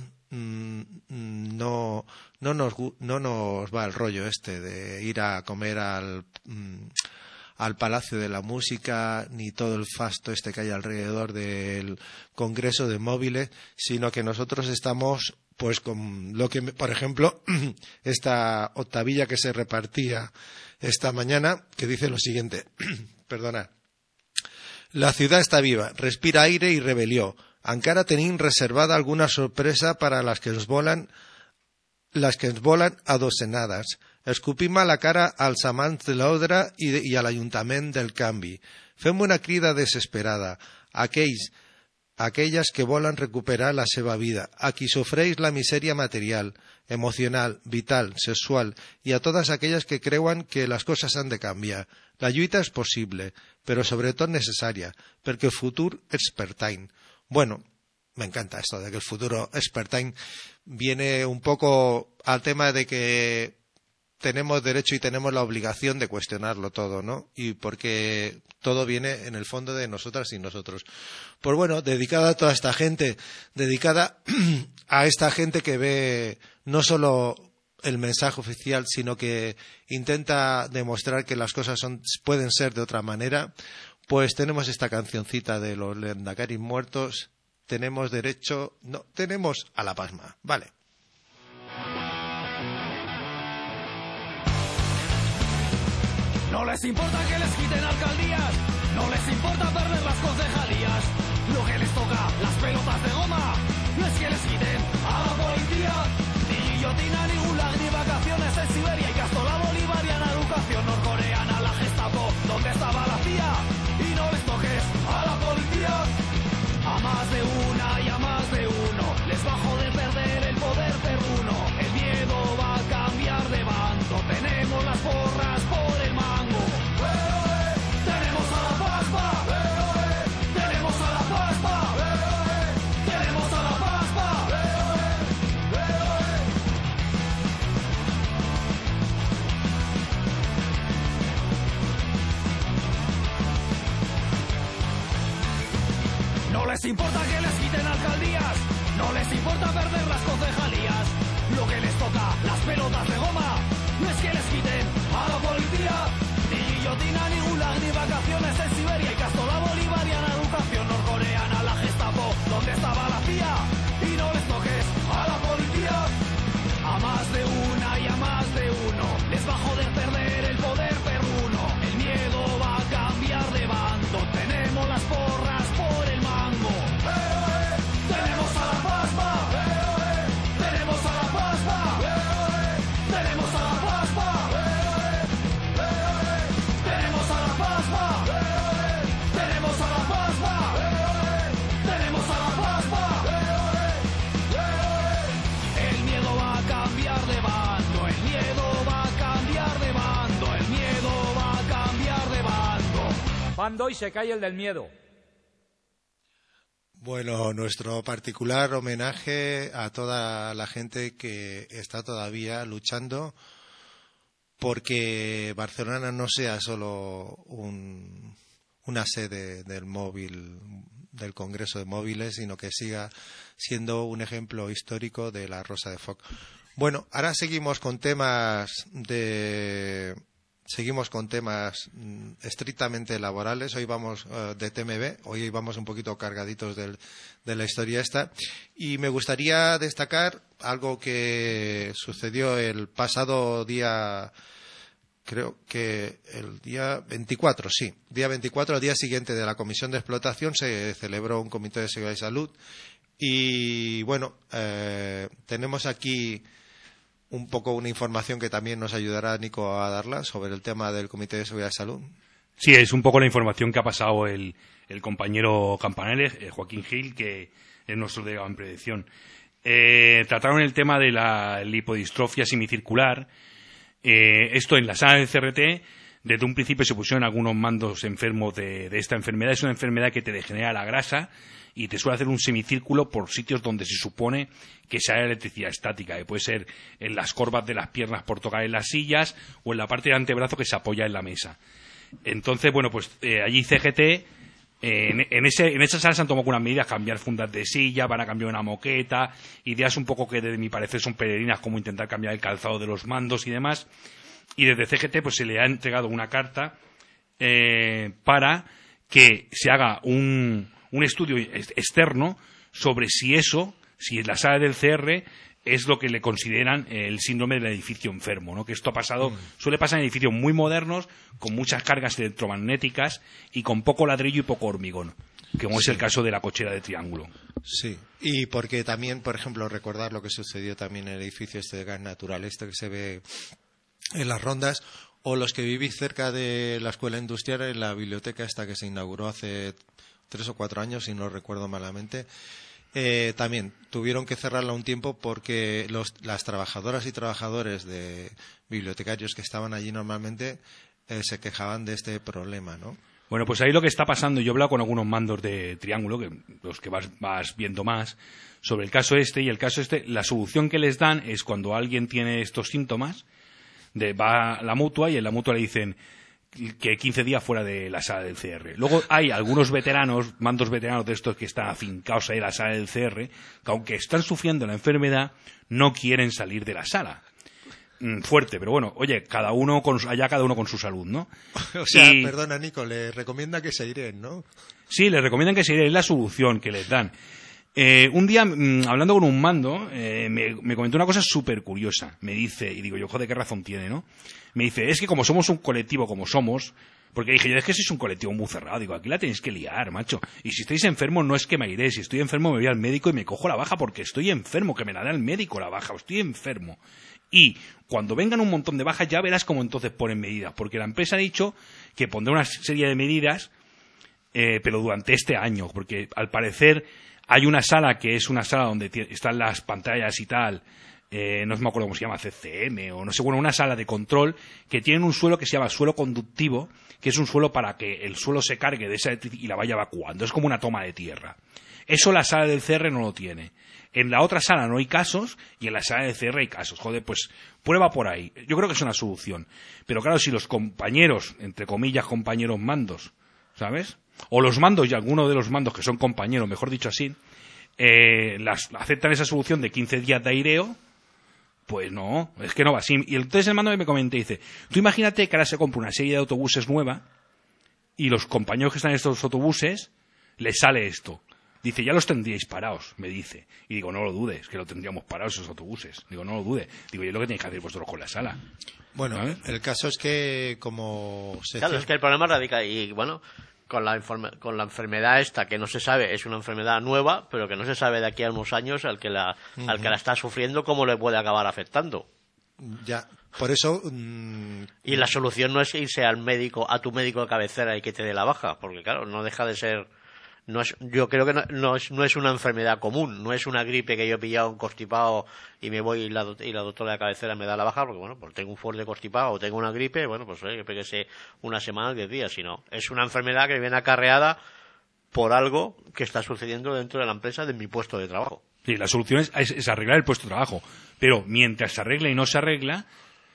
no nos va el rollo este de ir a comer al Palacio de la Música, ni todo el fasto este que hay alrededor del Congreso de Móviles, sino que nosotros estamos pues con lo que, por ejemplo, esta octavilla que se repartía esta mañana, que dice lo siguiente, perdonad: la ciudad está viva, respira aire y rebelión. Encara tenim reservada alguna sorpresa per a les que ens volen adossenades. Escupim a la cara als amants de l'ordre i a l'Ajuntament del canvi. Fem una crida desesperada a aquelles que volen recuperar la seva vida, a qui sofreix la misèria material, emocional, vital, sexual i a totes aquelles que creuen que les coses han de canviar. La lluita és possible, però sobretot necessària, perquè el futur es pertany. Bueno, me encanta esto de que el futuro es pertany. Viene un poco al tema de que tenemos derecho y tenemos la obligación de cuestionarlo todo, ¿no? Y porque todo viene en el fondo de nosotras y nosotros. Pues bueno, dedicada a toda esta gente, dedicada a esta gente que ve no solo el mensaje oficial, sino que intenta demostrar que las cosas pueden ser de otra manera, pues tenemos esta cancioncita de los Lehendakaris muertos, tenemos a la pasma, vale. No les importa que les quiten alcaldías, no les importa perder las concejalías. Lo que les toca, las pelotas de goma, no es que les quiten a la policía. Ni guillotina, ni gulag, ni vacaciones en Siberia. Y castola bolivariana, educación norcoreana, la Gestapo, donde estaba la CIA. Y no les toques a la policía. A más de una y a más de uno les va a joder perder el poder perruno. El miedo va a cambiar de bando, tenemos las porras por el mango. Tenemos a la paspa, tenemos a la paspa, tenemos a la paspa. No les importa que les quiten alcaldías, no les importa perder las concejalías. Lo que les toca, las pelotas de goma, no es que les quiten a la policía. Ni guillotina, ni gulag, ni vacaciones en Siberia. Y castola bolivariana, educación norcoreana, la Gestapo, donde estaba la CIA. Y no les toques a la policía. A más de una y a más de uno les va a joder perder el poder perruno. El miedo va a cambiar de bando, tenemos las porras por el mango. Tenemos a la pasma, tenemos a la pasma, tenemos a la pasma, tenemos a la pasma, tenemos a la pasma, tenemos a la pasma. El miedo va a cambiar de bando, el miedo va a cambiar de bando, el miedo va a cambiar de bando. Bando y se cae el del miedo. Bueno, nuestro particular homenaje a toda la gente que está todavía luchando porque Barcelona no sea solo una sede del Congreso de Móviles, sino que siga siendo un ejemplo histórico de la Rosa de Foc. Bueno, ahora seguimos con temas estrictamente laborales. Hoy vamos de TMB, hoy vamos un poquito cargaditos de la historia esta, y me gustaría destacar algo que sucedió el pasado día, creo que el día 24, día 24, al día siguiente de la Comisión de Explotación, se celebró un Comité de Seguridad y Salud, y bueno, tenemos aquí un poco una información que también nos ayudará Nico a darla sobre el tema del Comité de Seguridad y Salud. Sí, es un poco la información que ha pasado el compañero Campanella, Joaquín Gil, que es nuestro delegado en prevención. Trataron el tema de la lipodistrofia semicircular. Esto en la sala del CRT, desde un principio se pusieron algunos mandos enfermos de esta enfermedad. Es una enfermedad que te degenera la grasa y te suele hacer un semicírculo por sitios donde se supone que se haya electricidad estática, que puede ser en las corvas de las piernas por tocar en las sillas o en la parte del antebrazo que se apoya en la mesa. Entonces, bueno, pues allí CGT, en esa sala se han tomado algunas medidas, cambiar fundas de silla, van a cambiar una moqueta, ideas un poco que desde mi parecer son peregrinas, como intentar cambiar el calzado de los mandos y demás. Y desde CGT pues se le ha entregado una carta para que se haga un estudio externo sobre si la sala del CR es lo que le consideran el síndrome del edificio enfermo, ¿no? Que esto ha pasado, suele pasar en edificios muy modernos, con muchas cargas electromagnéticas y con poco ladrillo y poco hormigón. como es el caso de la cochera de Triángulo. Sí, y porque también, por ejemplo, recordar lo que sucedió también en el edificio este de gas natural, este que se ve en las Rondas, o los que vivís cerca de la escuela industrial, en la biblioteca esta que se inauguró hace 3 o 4 años, si no recuerdo malamente, también tuvieron que cerrarla un tiempo porque las trabajadoras y trabajadores de bibliotecarios que estaban allí normalmente se quejaban de este problema, ¿no? Bueno, pues ahí lo que está pasando, yo he hablado con algunos mandos de Triángulo, que los que vas viendo más, sobre el caso este, y el caso este, la solución que les dan es cuando alguien tiene estos síntomas, va a la mutua y en la mutua le dicen que 15 días fuera de la sala del CR. Luego hay algunos mandos veteranos de estos que están afincados ahí en la sala del CR, que aunque están sufriendo la enfermedad, no quieren salir de la sala. Fuerte, pero bueno, oye, cada uno con su salud, ¿no? O sea, perdona, Nico, le recomienda que se iren, ¿no? Sí, les recomiendan que se iren, es la solución que les dan. Un día, hablando con un mando, me comentó una cosa súper curiosa. Me dice, y digo yo, joder, qué razón tiene, ¿no? Me dice, es que como somos un colectivo como somos, porque dije yo, es que sois un colectivo muy cerrado, digo, aquí la tenéis que liar, macho. Y si estáis enfermos, no es que me iré, si estoy enfermo me voy al médico y me cojo la baja porque estoy enfermo, que me la da el médico la baja, estoy enfermo. Y cuando vengan un montón de bajas ya verás cómo entonces ponen medidas, porque la empresa ha dicho que pondrá una serie de medidas, pero durante este año, porque al parecer hay una sala que es una sala donde están las pantallas y tal, no me acuerdo cómo se llama, CCM o no sé, bueno, una sala de control que tiene un suelo que se llama suelo conductivo, que es un suelo para que el suelo se cargue de esa y la vaya evacuando, es como una toma de tierra. Eso la sala del CR no lo tiene. En la otra sala no hay casos y en la sala del CR hay casos. Joder, pues prueba por ahí. Yo creo que es una solución. Pero claro, si los compañeros, entre comillas, compañeros mandos, ¿sabes? O los mandos y algunos de los mandos que son compañeros, mejor dicho así, aceptan esa solución de 15 días de aireo, pues no, es que no va así. Y entonces el mando me comenta y dice, tú imagínate que ahora se compra una serie de autobuses nueva y los compañeros que están en estos autobuses les sale esto. Dice, ya los tendríais parados, me dice. Y digo, no lo dudes, que lo tendríamos parados esos autobuses. Digo, no lo dudes. Digo, y es lo que tenéis que hacer vosotros con la sala. Bueno, ¿sabes? El caso es que como Claro, es que el problema radica y bueno, con la enfermedad esta que no se sabe, es una enfermedad nueva, pero que no se sabe de aquí a unos años al que la está sufriendo cómo le puede acabar afectando. Ya, por eso... Y la solución no es irse al médico, a tu médico de cabecera y que te dé la baja, porque claro, no deja de ser... yo creo que no es una enfermedad común, no es una gripe que yo he pillado un constipado y me voy y la doctora de cabecera me da la baja, porque bueno, pues tengo un fuerte constipado o tengo una gripe, bueno, pues que pégese una semana, 10 días, sino es una enfermedad que viene acarreada por algo que está sucediendo dentro de la empresa de mi puesto de trabajo. Sí, la solución es arreglar el puesto de trabajo, pero mientras se arregla y no se arregla,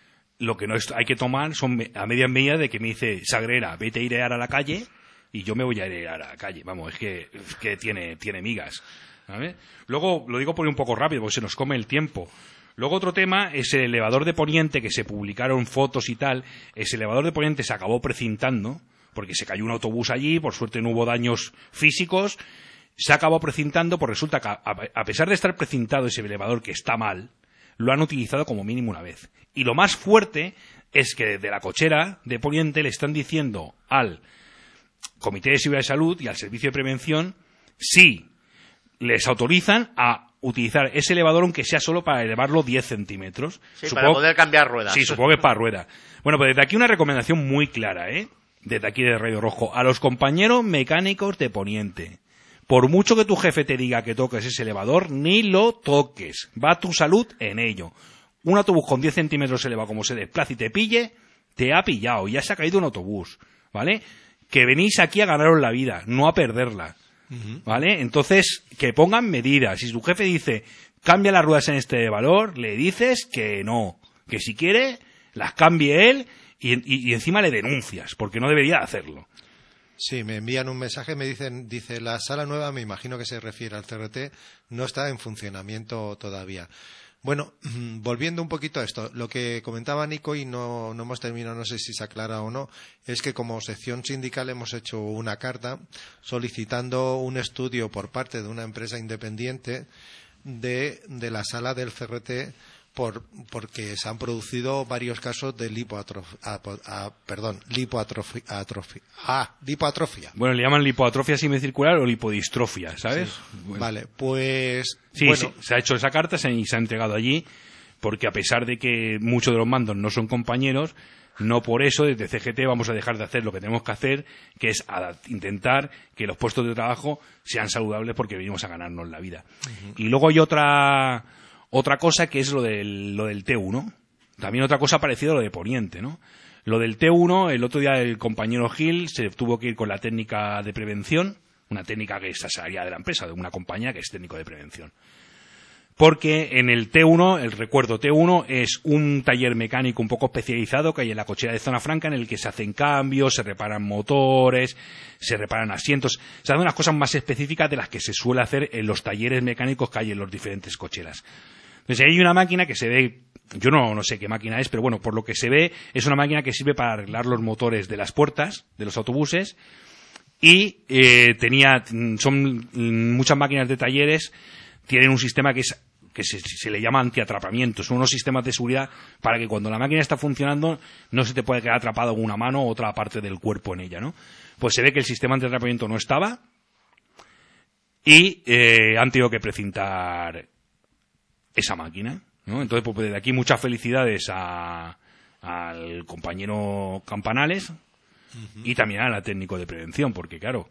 lo que no hay que tomar son a medias medidas de que me dice Sagrera, vete a airear a la calle, y yo me voy a ir a la calle, vamos, es que tiene migas, ¿sabes? Luego, lo digo por ir un poco rápido, porque se nos come el tiempo. Luego otro tema es el elevador de Poniente, que se publicaron fotos y tal. Ese elevador de Poniente se acabó precintando, porque se cayó un autobús allí, por suerte no hubo daños físicos. Se acabó precintando, pues resulta que a pesar de estar precintado ese elevador que está mal, lo han utilizado como mínimo una vez. Y lo más fuerte es que desde la cochera de Poniente le están diciendo al Comité de Seguridad de Salud y al Servicio de Prevención si les autorizan a utilizar ese elevador, aunque sea solo para elevarlo 10 centímetros. Sí, para poder cambiar ruedas. Sí, supongo que es para ruedas. Bueno, pues desde aquí una recomendación muy clara, desde aquí de Radio Rojo, a los compañeros mecánicos de Poniente. Por mucho que tu jefe te diga que toques ese elevador, ni lo toques. Va tu salud en ello. Un autobús con 10 centímetros elevado, como se desplace y te pille, te ha pillado. Ya se ha caído un autobús, ¿vale? Que venís aquí a ganaros la vida, no a perderla, ¿vale? Entonces, que pongan medidas. Si tu jefe dice, cambia las ruedas en este valor, le dices que no, que si quiere, las cambie él y encima le denuncias, porque no debería hacerlo. Sí, me envían un mensaje, dice, la sala nueva, me imagino que se refiere al CRT, no está en funcionamiento todavía. Bueno, volviendo un poquito a esto, lo que comentaba Nico y no hemos terminado, no sé si se aclara o no, es que como sección sindical hemos hecho una carta solicitando un estudio por parte de una empresa independiente de la sala del CRT porque se han producido varios casos de lipoatrofia. Bueno, le llaman lipoatrofia semicircular o lipodistrofia, ¿sabes? Sí. Bueno. Vale, pues... Sí, bueno, se ha hecho esa carta y se ha entregado allí, porque a pesar de que muchos de los mandos no son compañeros, no por eso desde CGT vamos a dejar de hacer lo que tenemos que hacer, que es intentar que los puestos de trabajo sean saludables porque venimos a ganarnos la vida. Uh-huh. Y luego hay otra cosa que es lo del T1. También otra cosa parecida a lo de Poniente, ¿no? Lo del T1, el otro día el compañero Gil se tuvo que ir con la técnica de prevención, una técnica que es salida de la empresa, de una compañía que es técnico de prevención. Porque en el T1, el recuerdo T1 es un taller mecánico un poco especializado que hay en la cochera de Zona Franca, en el que se hacen cambios, se reparan motores, se reparan asientos, se hacen unas cosas más específicas de las que se suele hacer en los talleres mecánicos que hay en los diferentes cocheras. Entonces hay una máquina que se ve, yo no sé qué máquina es, pero bueno, por lo que se ve es una máquina que sirve para arreglar los motores de las puertas de los autobuses y son muchas máquinas de talleres, tienen un sistema que se le llama antiatrapamiento. Son unos sistemas de seguridad para que cuando la máquina está funcionando no se te puede quedar atrapado una mano o otra parte del cuerpo en ella, ¿no? Pues se ve que el sistema antiatrapamiento no estaba y han tenido que precintar esa máquina, ¿no? Entonces, pues desde aquí muchas felicidades al compañero Campanales uh-huh. y también al técnico de prevención, porque claro,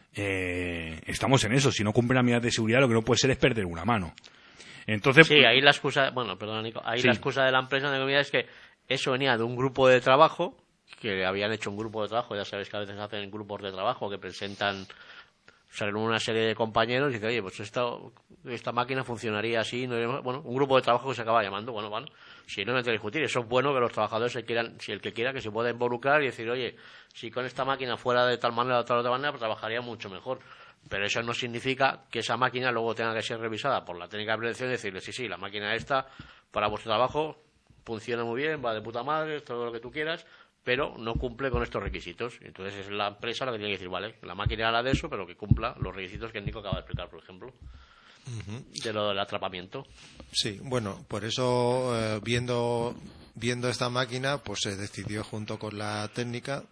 estamos en eso. Si no cumplen las medidas de seguridad, lo que no puede ser es perder una mano. Entonces, sí, ahí la excusa, bueno, perdona Nico, ahí sí. La excusa de la empresa de comida es que eso venía de un grupo de trabajo, que habían hecho un grupo de trabajo, ya sabéis que a veces hacen grupos de trabajo que presentan, salen una serie de compañeros y dicen, oye, pues esta máquina funcionaría así, bueno, un grupo de trabajo que se acaba llamando, bueno, si no me tengo que discutir, eso es bueno que los trabajadores si el que quiera que se pueda involucrar y decir, oye, si con esta máquina fuera de tal manera o de tal otra manera, pues trabajaría mucho mejor. Pero eso no significa que esa máquina luego tenga que ser revisada por la técnica de prevención y decirle, sí, la máquina esta, para vuestro trabajo, funciona muy bien, va de puta madre, todo lo que tú quieras, pero no cumple con estos requisitos. Entonces es la empresa la que tiene que decir, vale, la máquina hará de eso, pero que cumpla los requisitos que Nico acaba de explicar, por ejemplo, uh-huh. de lo del atrapamiento. Sí, bueno, por eso, viendo esta máquina, pues se decidió junto con la técnica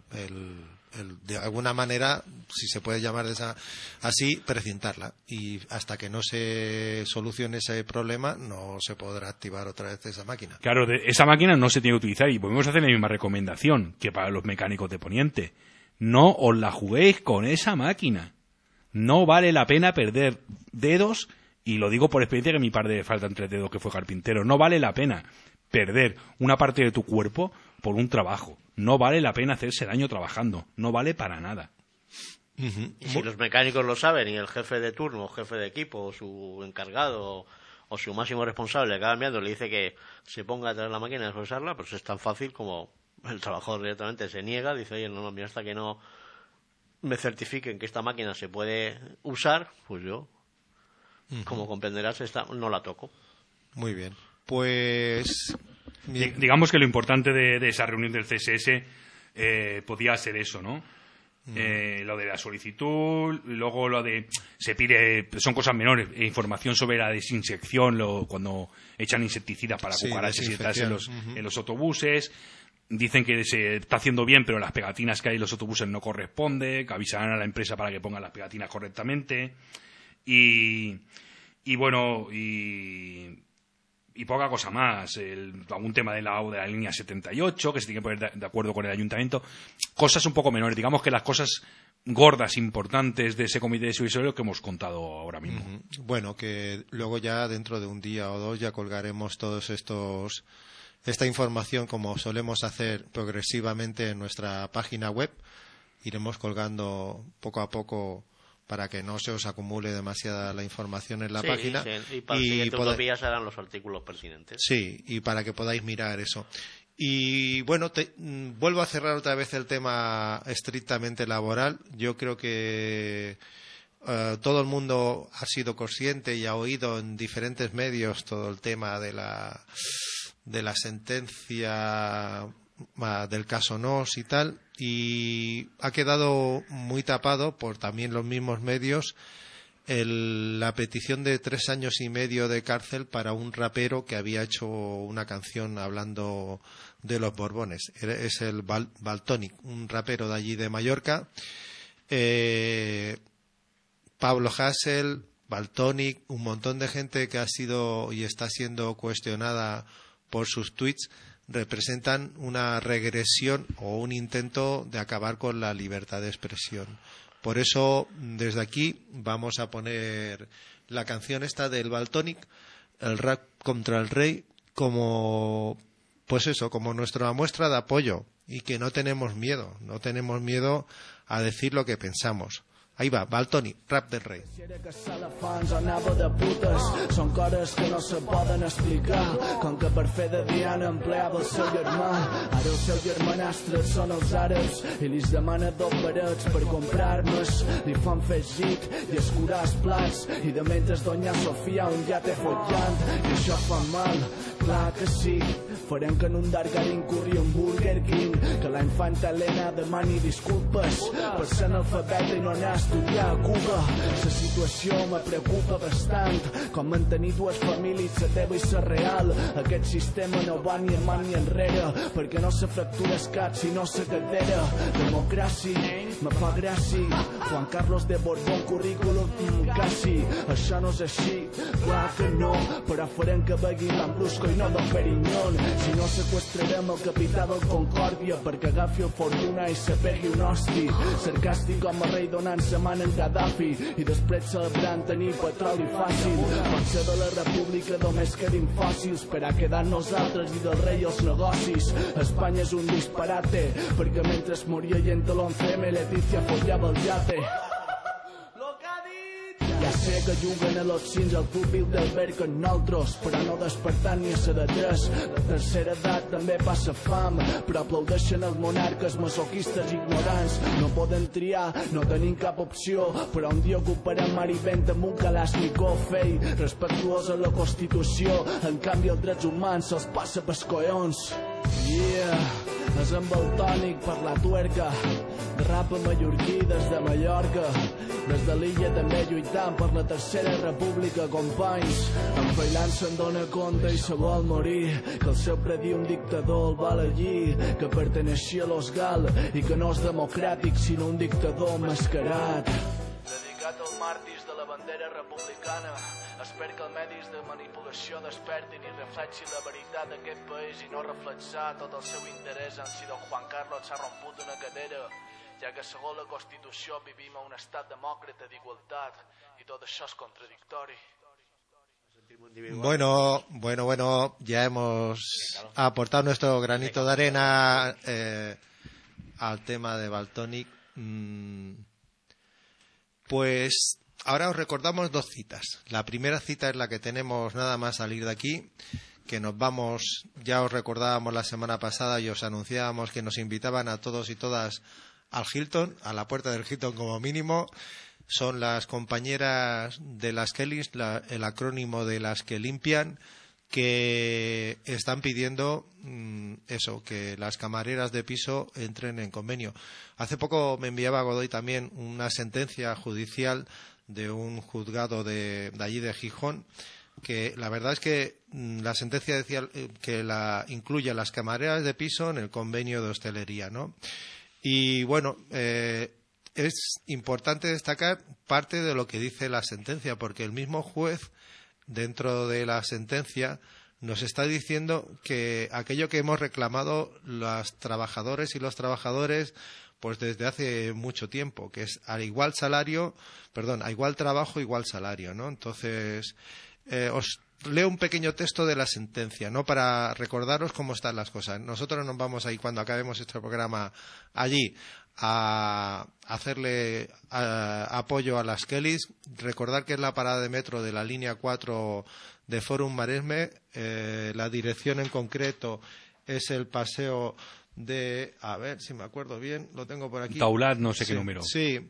de alguna manera, si se puede llamar así, precintarla, y hasta que no se solucione ese problema no se podrá activar otra vez esa máquina. Claro, esa máquina no se tiene que utilizar y podemos hacer la misma recomendación que para los mecánicos de Poniente. No os la juguéis con esa máquina. No vale la pena perder dedos, y lo digo por experiencia, que a mi padre le faltan 3 dedos, que fue carpintero. No vale la pena perder una parte de tu cuerpo por un trabajo. No vale la pena hacerse daño trabajando. No vale para nada. Uh-huh. Y si los mecánicos lo saben y el jefe de turno, o jefe de equipo, o su encargado, o su máximo responsable de cada enviado le dice que se ponga a traer la máquina y a usarla, pues es tan fácil como el trabajador directamente se niega, dice, oye, no, mira, hasta que no me certifiquen que esta máquina se puede usar, pues yo, uh-huh. como comprenderás, no la toco. Muy bien. Pues digamos que lo importante de esa reunión del CSS podía ser eso, ¿no? Lo de la solicitud, luego lo de se pide, son cosas menores, información sobre la desinsección, cuando echan insecticidas para cucarachas y tal en los autobuses. Dicen que se está haciendo bien, pero las pegatinas que hay en los autobuses no corresponden, que avisarán a la empresa para que pongan las pegatinas correctamente. Y bueno, y poca cosa más. Algún tema de la línea 78, que se tiene que poner de acuerdo con el ayuntamiento. Cosas un poco menores. Digamos que las cosas gordas, importantes de ese comité de supervisores que hemos contado ahora mismo. Uh-huh. Bueno, que luego ya dentro de un día o dos ya colgaremos esta información, como solemos hacer progresivamente en nuestra página web. Iremos colgando poco a poco para que no se os acumule demasiada la información en la página. Sí, y para el siguiente Utopía serán los artículos pertinentes. Sí, y para que podáis mirar eso. Y bueno, vuelvo a cerrar otra vez el tema estrictamente laboral. Yo creo que todo el mundo ha sido consciente y ha oído en diferentes medios todo el tema de la sentencia del caso NOS y tal, y ha quedado muy tapado por también los mismos medios la petición de 3 años y medio de cárcel para un rapero que había hecho una canción hablando de los Borbones. Es el Valtònyc, un rapero de allí de Mallorca. Pablo Hasél, Valtònyc, un montón de gente que ha sido y está siendo cuestionada por sus tweets, representan una regresión o un intento de acabar con la libertad de expresión. Por eso, desde aquí, vamos a poner la canción esta del Valtònyc, el rap contra el rey, como, pues eso, como nuestra muestra de apoyo, y que no tenemos miedo a decir lo que pensamos. Ahí va, Valtònyc, rap del rei. Que s'elefants o anava de putes són coses que no se poden explicar, com que per fer de Diana empleava el seu germà. Ara els seus germanastres són els àrabs i li demana 2 parets per comprar armes, li fan fer git i escurar els plats, i de mentre doña Sofia un ja té follant, i això fa mal, clar que sí. Farem que en un Dargarin curri un Burger King, que la infanta Helena demani disculpes per ser analfabeta i no anar a estudiar a Cuba. La situació me preocupa bastant, com mantenir 2 famílies, la teva i la real. Aquest sistema no va ni avant ni enrere, perquè no se fractura el cap sinó la cadera. Democràcia, me fa gràcia, Juan Carlos de Borbón, currículum casi. Això no és així, clar que no, però farem que begui l'Ambrusco i no del Perignon. Si no seqüestrarem el capità del Concòrdia perquè agafi el Fortuna i se pegui un hosti. Sarcàstic com a rei donant sa man en Gaddafi i després celebrant tenir petroli fàcil. Potser de la república només quedin fòssils per a quedar nosaltres i del rei els negocis. Espanya és un disparate perquè mentre es moria gent a l'11M Leticia follava el yate. Ja sé que juguen a los cins al Club Bilderberg con nosaltres, però no despertant ni a ser de 3. La tercera edat també passa fam, però aplaudeixen els monarques masoquistes ignorants. No poden triar, no tenim cap opció, però un dia ocuparem mar i vent amb un Kalashnikov, fei, respectuós a la Constitució. En canvi els drets humans se'ls passa pels collons. Yeah, és en Valtònyc per la tuerca, rap mallorquí des de Mallorca, des de l'illa també lluitant per la tercera república, companys. En Freiland se'n dona compte i se vol morir, que el seu predí un dictador el val allí, que perteneixia a los Gal i que no és democràtic sinó un dictador mascarat. Dedicat als màrtirs de la bandera republicana, espero que els medis de manipulació despertin i reflexin la veritat d'aquest país i no reflexar tot el seu interès en si don Juan Carlos s'ha romput una cadera, ja que segons la Constitució vivim a un estat demòcrata d'igualtat i tot això és contradictori. Bueno, ya hemos aportado nuestro granito de arena al tema de Valtònyc. Pues ahora os recordamos 2 citas. La primera cita es la que tenemos nada más salir de aquí, que nos vamos, ya os recordábamos la semana pasada y os anunciábamos que nos invitaban a todos y todas al Hilton, a la puerta del Hilton como mínimo. Son las compañeras de las Kellys, el acrónimo de las que limpian, que están pidiendo eso, que las camareras de piso entren en convenio. Hace poco me enviaba Godoy también una sentencia judicial de un juzgado de allí de Gijón, que la verdad es que la sentencia decía que incluye a las camareras de piso en el convenio de hostelería, ¿no? Y bueno, es importante destacar parte de lo que dice la sentencia, porque el mismo juez, dentro de la sentencia, nos está diciendo que aquello que hemos reclamado las trabajadoras y los trabajadores pues desde hace mucho tiempo, que es a igual trabajo, igual salario, ¿no? Entonces, os leo un pequeño texto de la sentencia, ¿no? Para recordaros cómo están las cosas. Nosotros nos vamos a ir, cuando acabemos este programa, allí a hacerle apoyo a las Kellys. Recordar que es la parada de metro de la línea 4 de Fórum Maresme. La dirección en concreto es el paseo de, a ver si me acuerdo bien, lo tengo por aquí. Taulat, no sé qué número. Sí,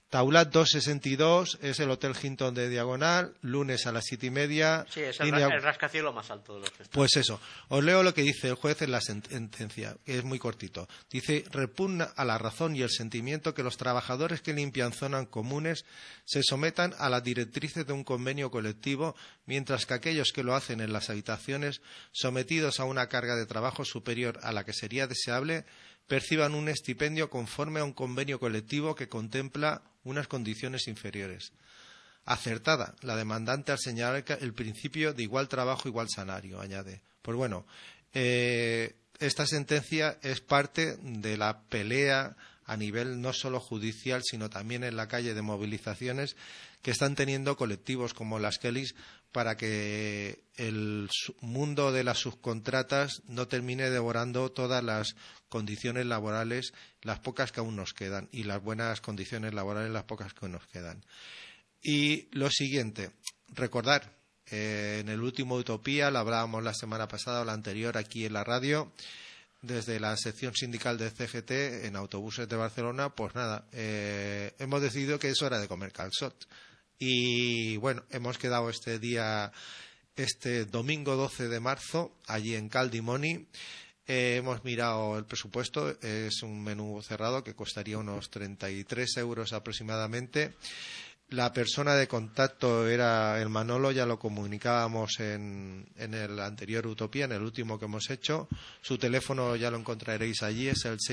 Taulat 262 es el Hotel Hilton de Diagonal, lunes a las 7:30. Sí, es el rascacielos más alto de los festivales. Pues eso, os leo lo que dice el juez en la sentencia, que es muy cortito. Dice, repugna a la razón y el sentimiento que los trabajadores que limpian zonas comunes se sometan a las directrices de un convenio colectivo, mientras que aquellos que lo hacen en las habitaciones, sometidos a una carga de trabajo superior a la que sería deseable, perciban un estipendio conforme a un convenio colectivo que contempla unas condiciones inferiores. Acertada la demandante al señalar el principio de igual trabajo, igual salario, añade. Pues bueno, esta sentencia es parte de la pelea a nivel no solo judicial, sino también en la calle de movilizaciones que están teniendo colectivos como las Kellys para que el mundo de las subcontratas no termine devorando todas las condiciones laborales, las pocas que aún nos quedan, y las buenas condiciones laborales, las pocas que nos quedan. Y lo siguiente, recordar, en el último Utopía, lo hablábamos la semana pasada o la anterior aquí en la radio, desde la sección sindical de CGT en autobuses de Barcelona, pues nada, hemos decidido que es hora de comer calçot. Y bueno, hemos quedado este domingo 12 de marzo, allí en Cal Dimoni. Hemos mirado el presupuesto, es un menú cerrado que costaría unos 33 euros aproximadamente. La persona de contacto era el Manolo, ya lo comunicábamos en el anterior Utopía, en el último que hemos hecho. Su teléfono ya lo encontraréis allí, es el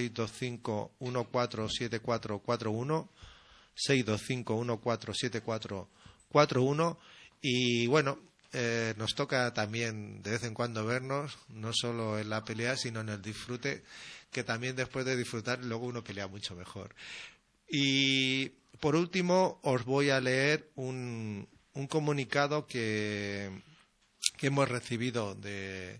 625-147441, 625-147441. Y bueno, nos toca también de vez en cuando vernos, no solo en la pelea, sino en el disfrute, que también después de disfrutar luego uno pelea mucho mejor. Y por último, os voy a leer un comunicado que hemos recibido de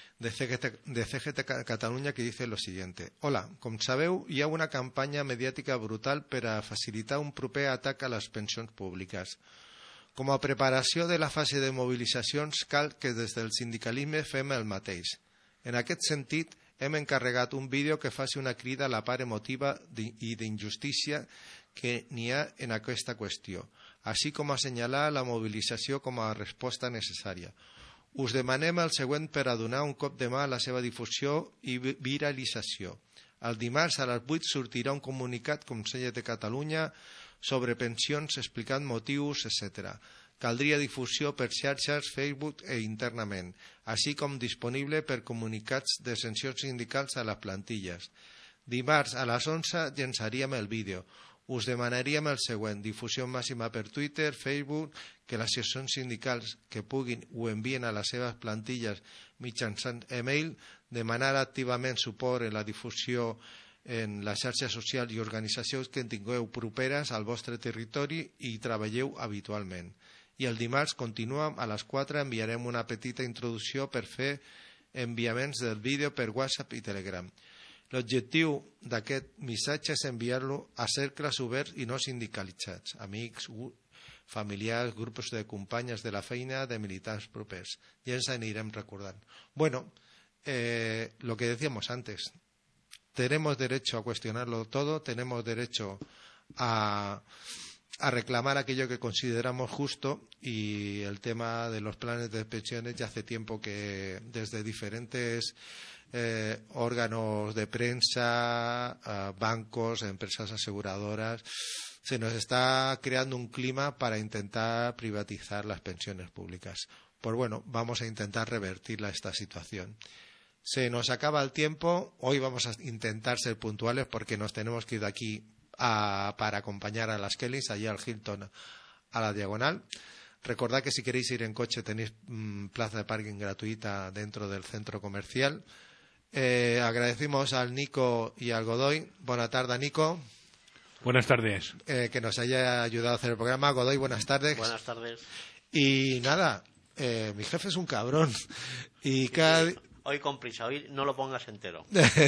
CGT Catalunya, que dice lo siguiente. Hola, com sabeu, hi ha una campanya mediàtica brutal per a facilitar un proper atac a les pensions públiques. Com a preparació de la fase de mobilitzacions, cal que des del sindicalisme fem el mateix. En aquest sentit, hem encarregat un vídeo que faci una crida a la part emotiva i d'injustícia que n'hi ha en aquesta qüestió, així com assenyalar la mobilització com a resposta necessària. Us demanem el següent per a donar un cop de mà a la seva difusió i viralització. El dimarts a les 8 sortirà un comunicat Consell de Catalunya sobre pensions explicant motius, etc. Caldria difusió per xarxes, Facebook e internament, així com disponible per comunicats de sancions sindicals a les plantilles. Dimarts a les 11 llançaríem el vídeo. Us demanaríem el següent, difusió màxima per Twitter, Facebook, que les seccions sindicals que puguin ho envien a les seves plantilles mitjançant e-mail, demanar activament suport en la difusió en la xarxa social i organitzacions que tingueu properes al vostre territori i treballeu habitualment. I el dimarts continuem a les 4, enviarem una petita introducció per fer enviaments del vídeo per WhatsApp i Telegram. L'objectiu d'aquest missatge és enviar-lo a cercles oberts i no sindicalitzats, amics, familiars, grups de companyes de la feina, de militants propers. Ja ens anirem recordant. Bueno, lo que decíamos antes, tenemos derecho a cuestionarlo todo, tenemos derecho a reclamar aquello que consideramos justo, y el tema de los planes de pensiones ya hace tiempo que desde diferentes órganos de prensa, bancos, empresas aseguradoras, se nos está creando un clima para intentar privatizar las pensiones públicas. Pues bueno, vamos a intentar revertir esta situación. Se nos acaba el tiempo, hoy vamos a intentar ser puntuales porque nos tenemos que ir de aquí para acompañar a las Kellys, allí al Hilton, a la Diagonal. Recordad que si queréis ir en coche tenéis plaza de parking gratuita dentro del centro comercial. Agradecemos al Nico y al Godoy. Buenas tardes, Nico. Buenas tardes. Que nos haya ayudado a hacer el programa. Godoy, buenas tardes. Buenas tardes. Y nada, mi jefe es un cabrón. Y cada... Hoy con prisa, hoy no lo pongas entero.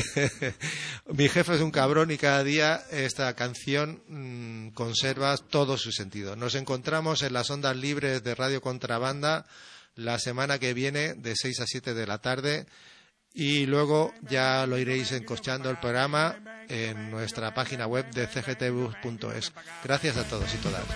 Mi jefe es un cabrón y cada día esta canción conserva todo su sentido. Nos encontramos en las ondas libres de Radio Contrabanda la semana que viene de 6 a 7 de la tarde Y luego ya lo iréis encochando el programa en nuestra página web de cgtbus.es. Gracias a todos y todas.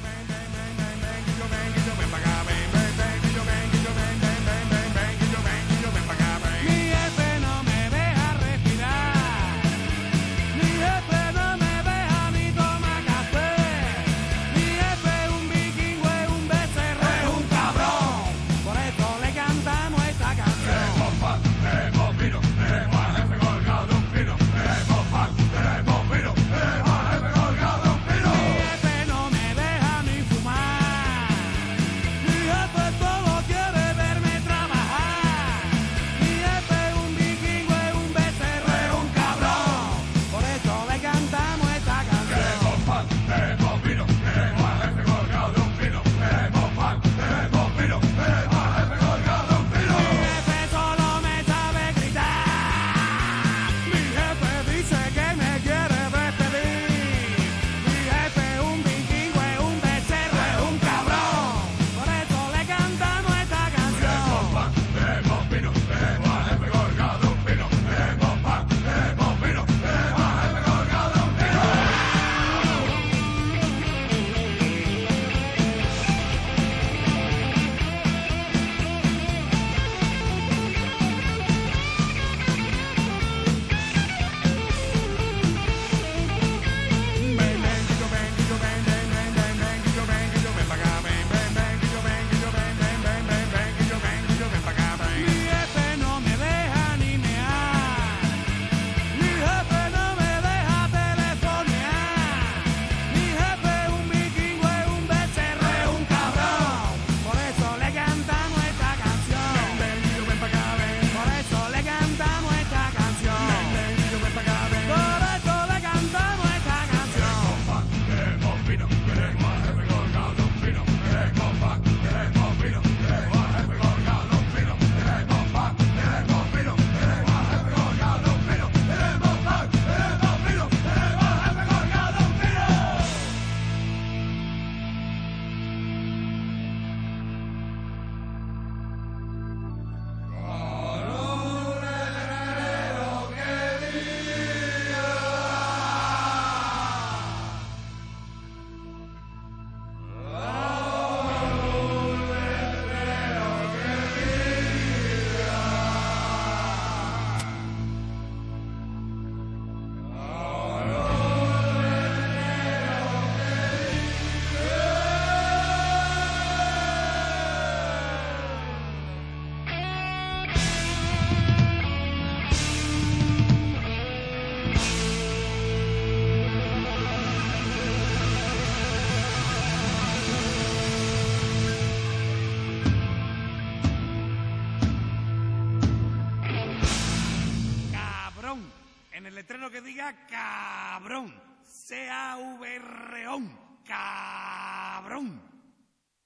En el letrero que diga cabrón. C-A-V-R-O-N. Cabrón.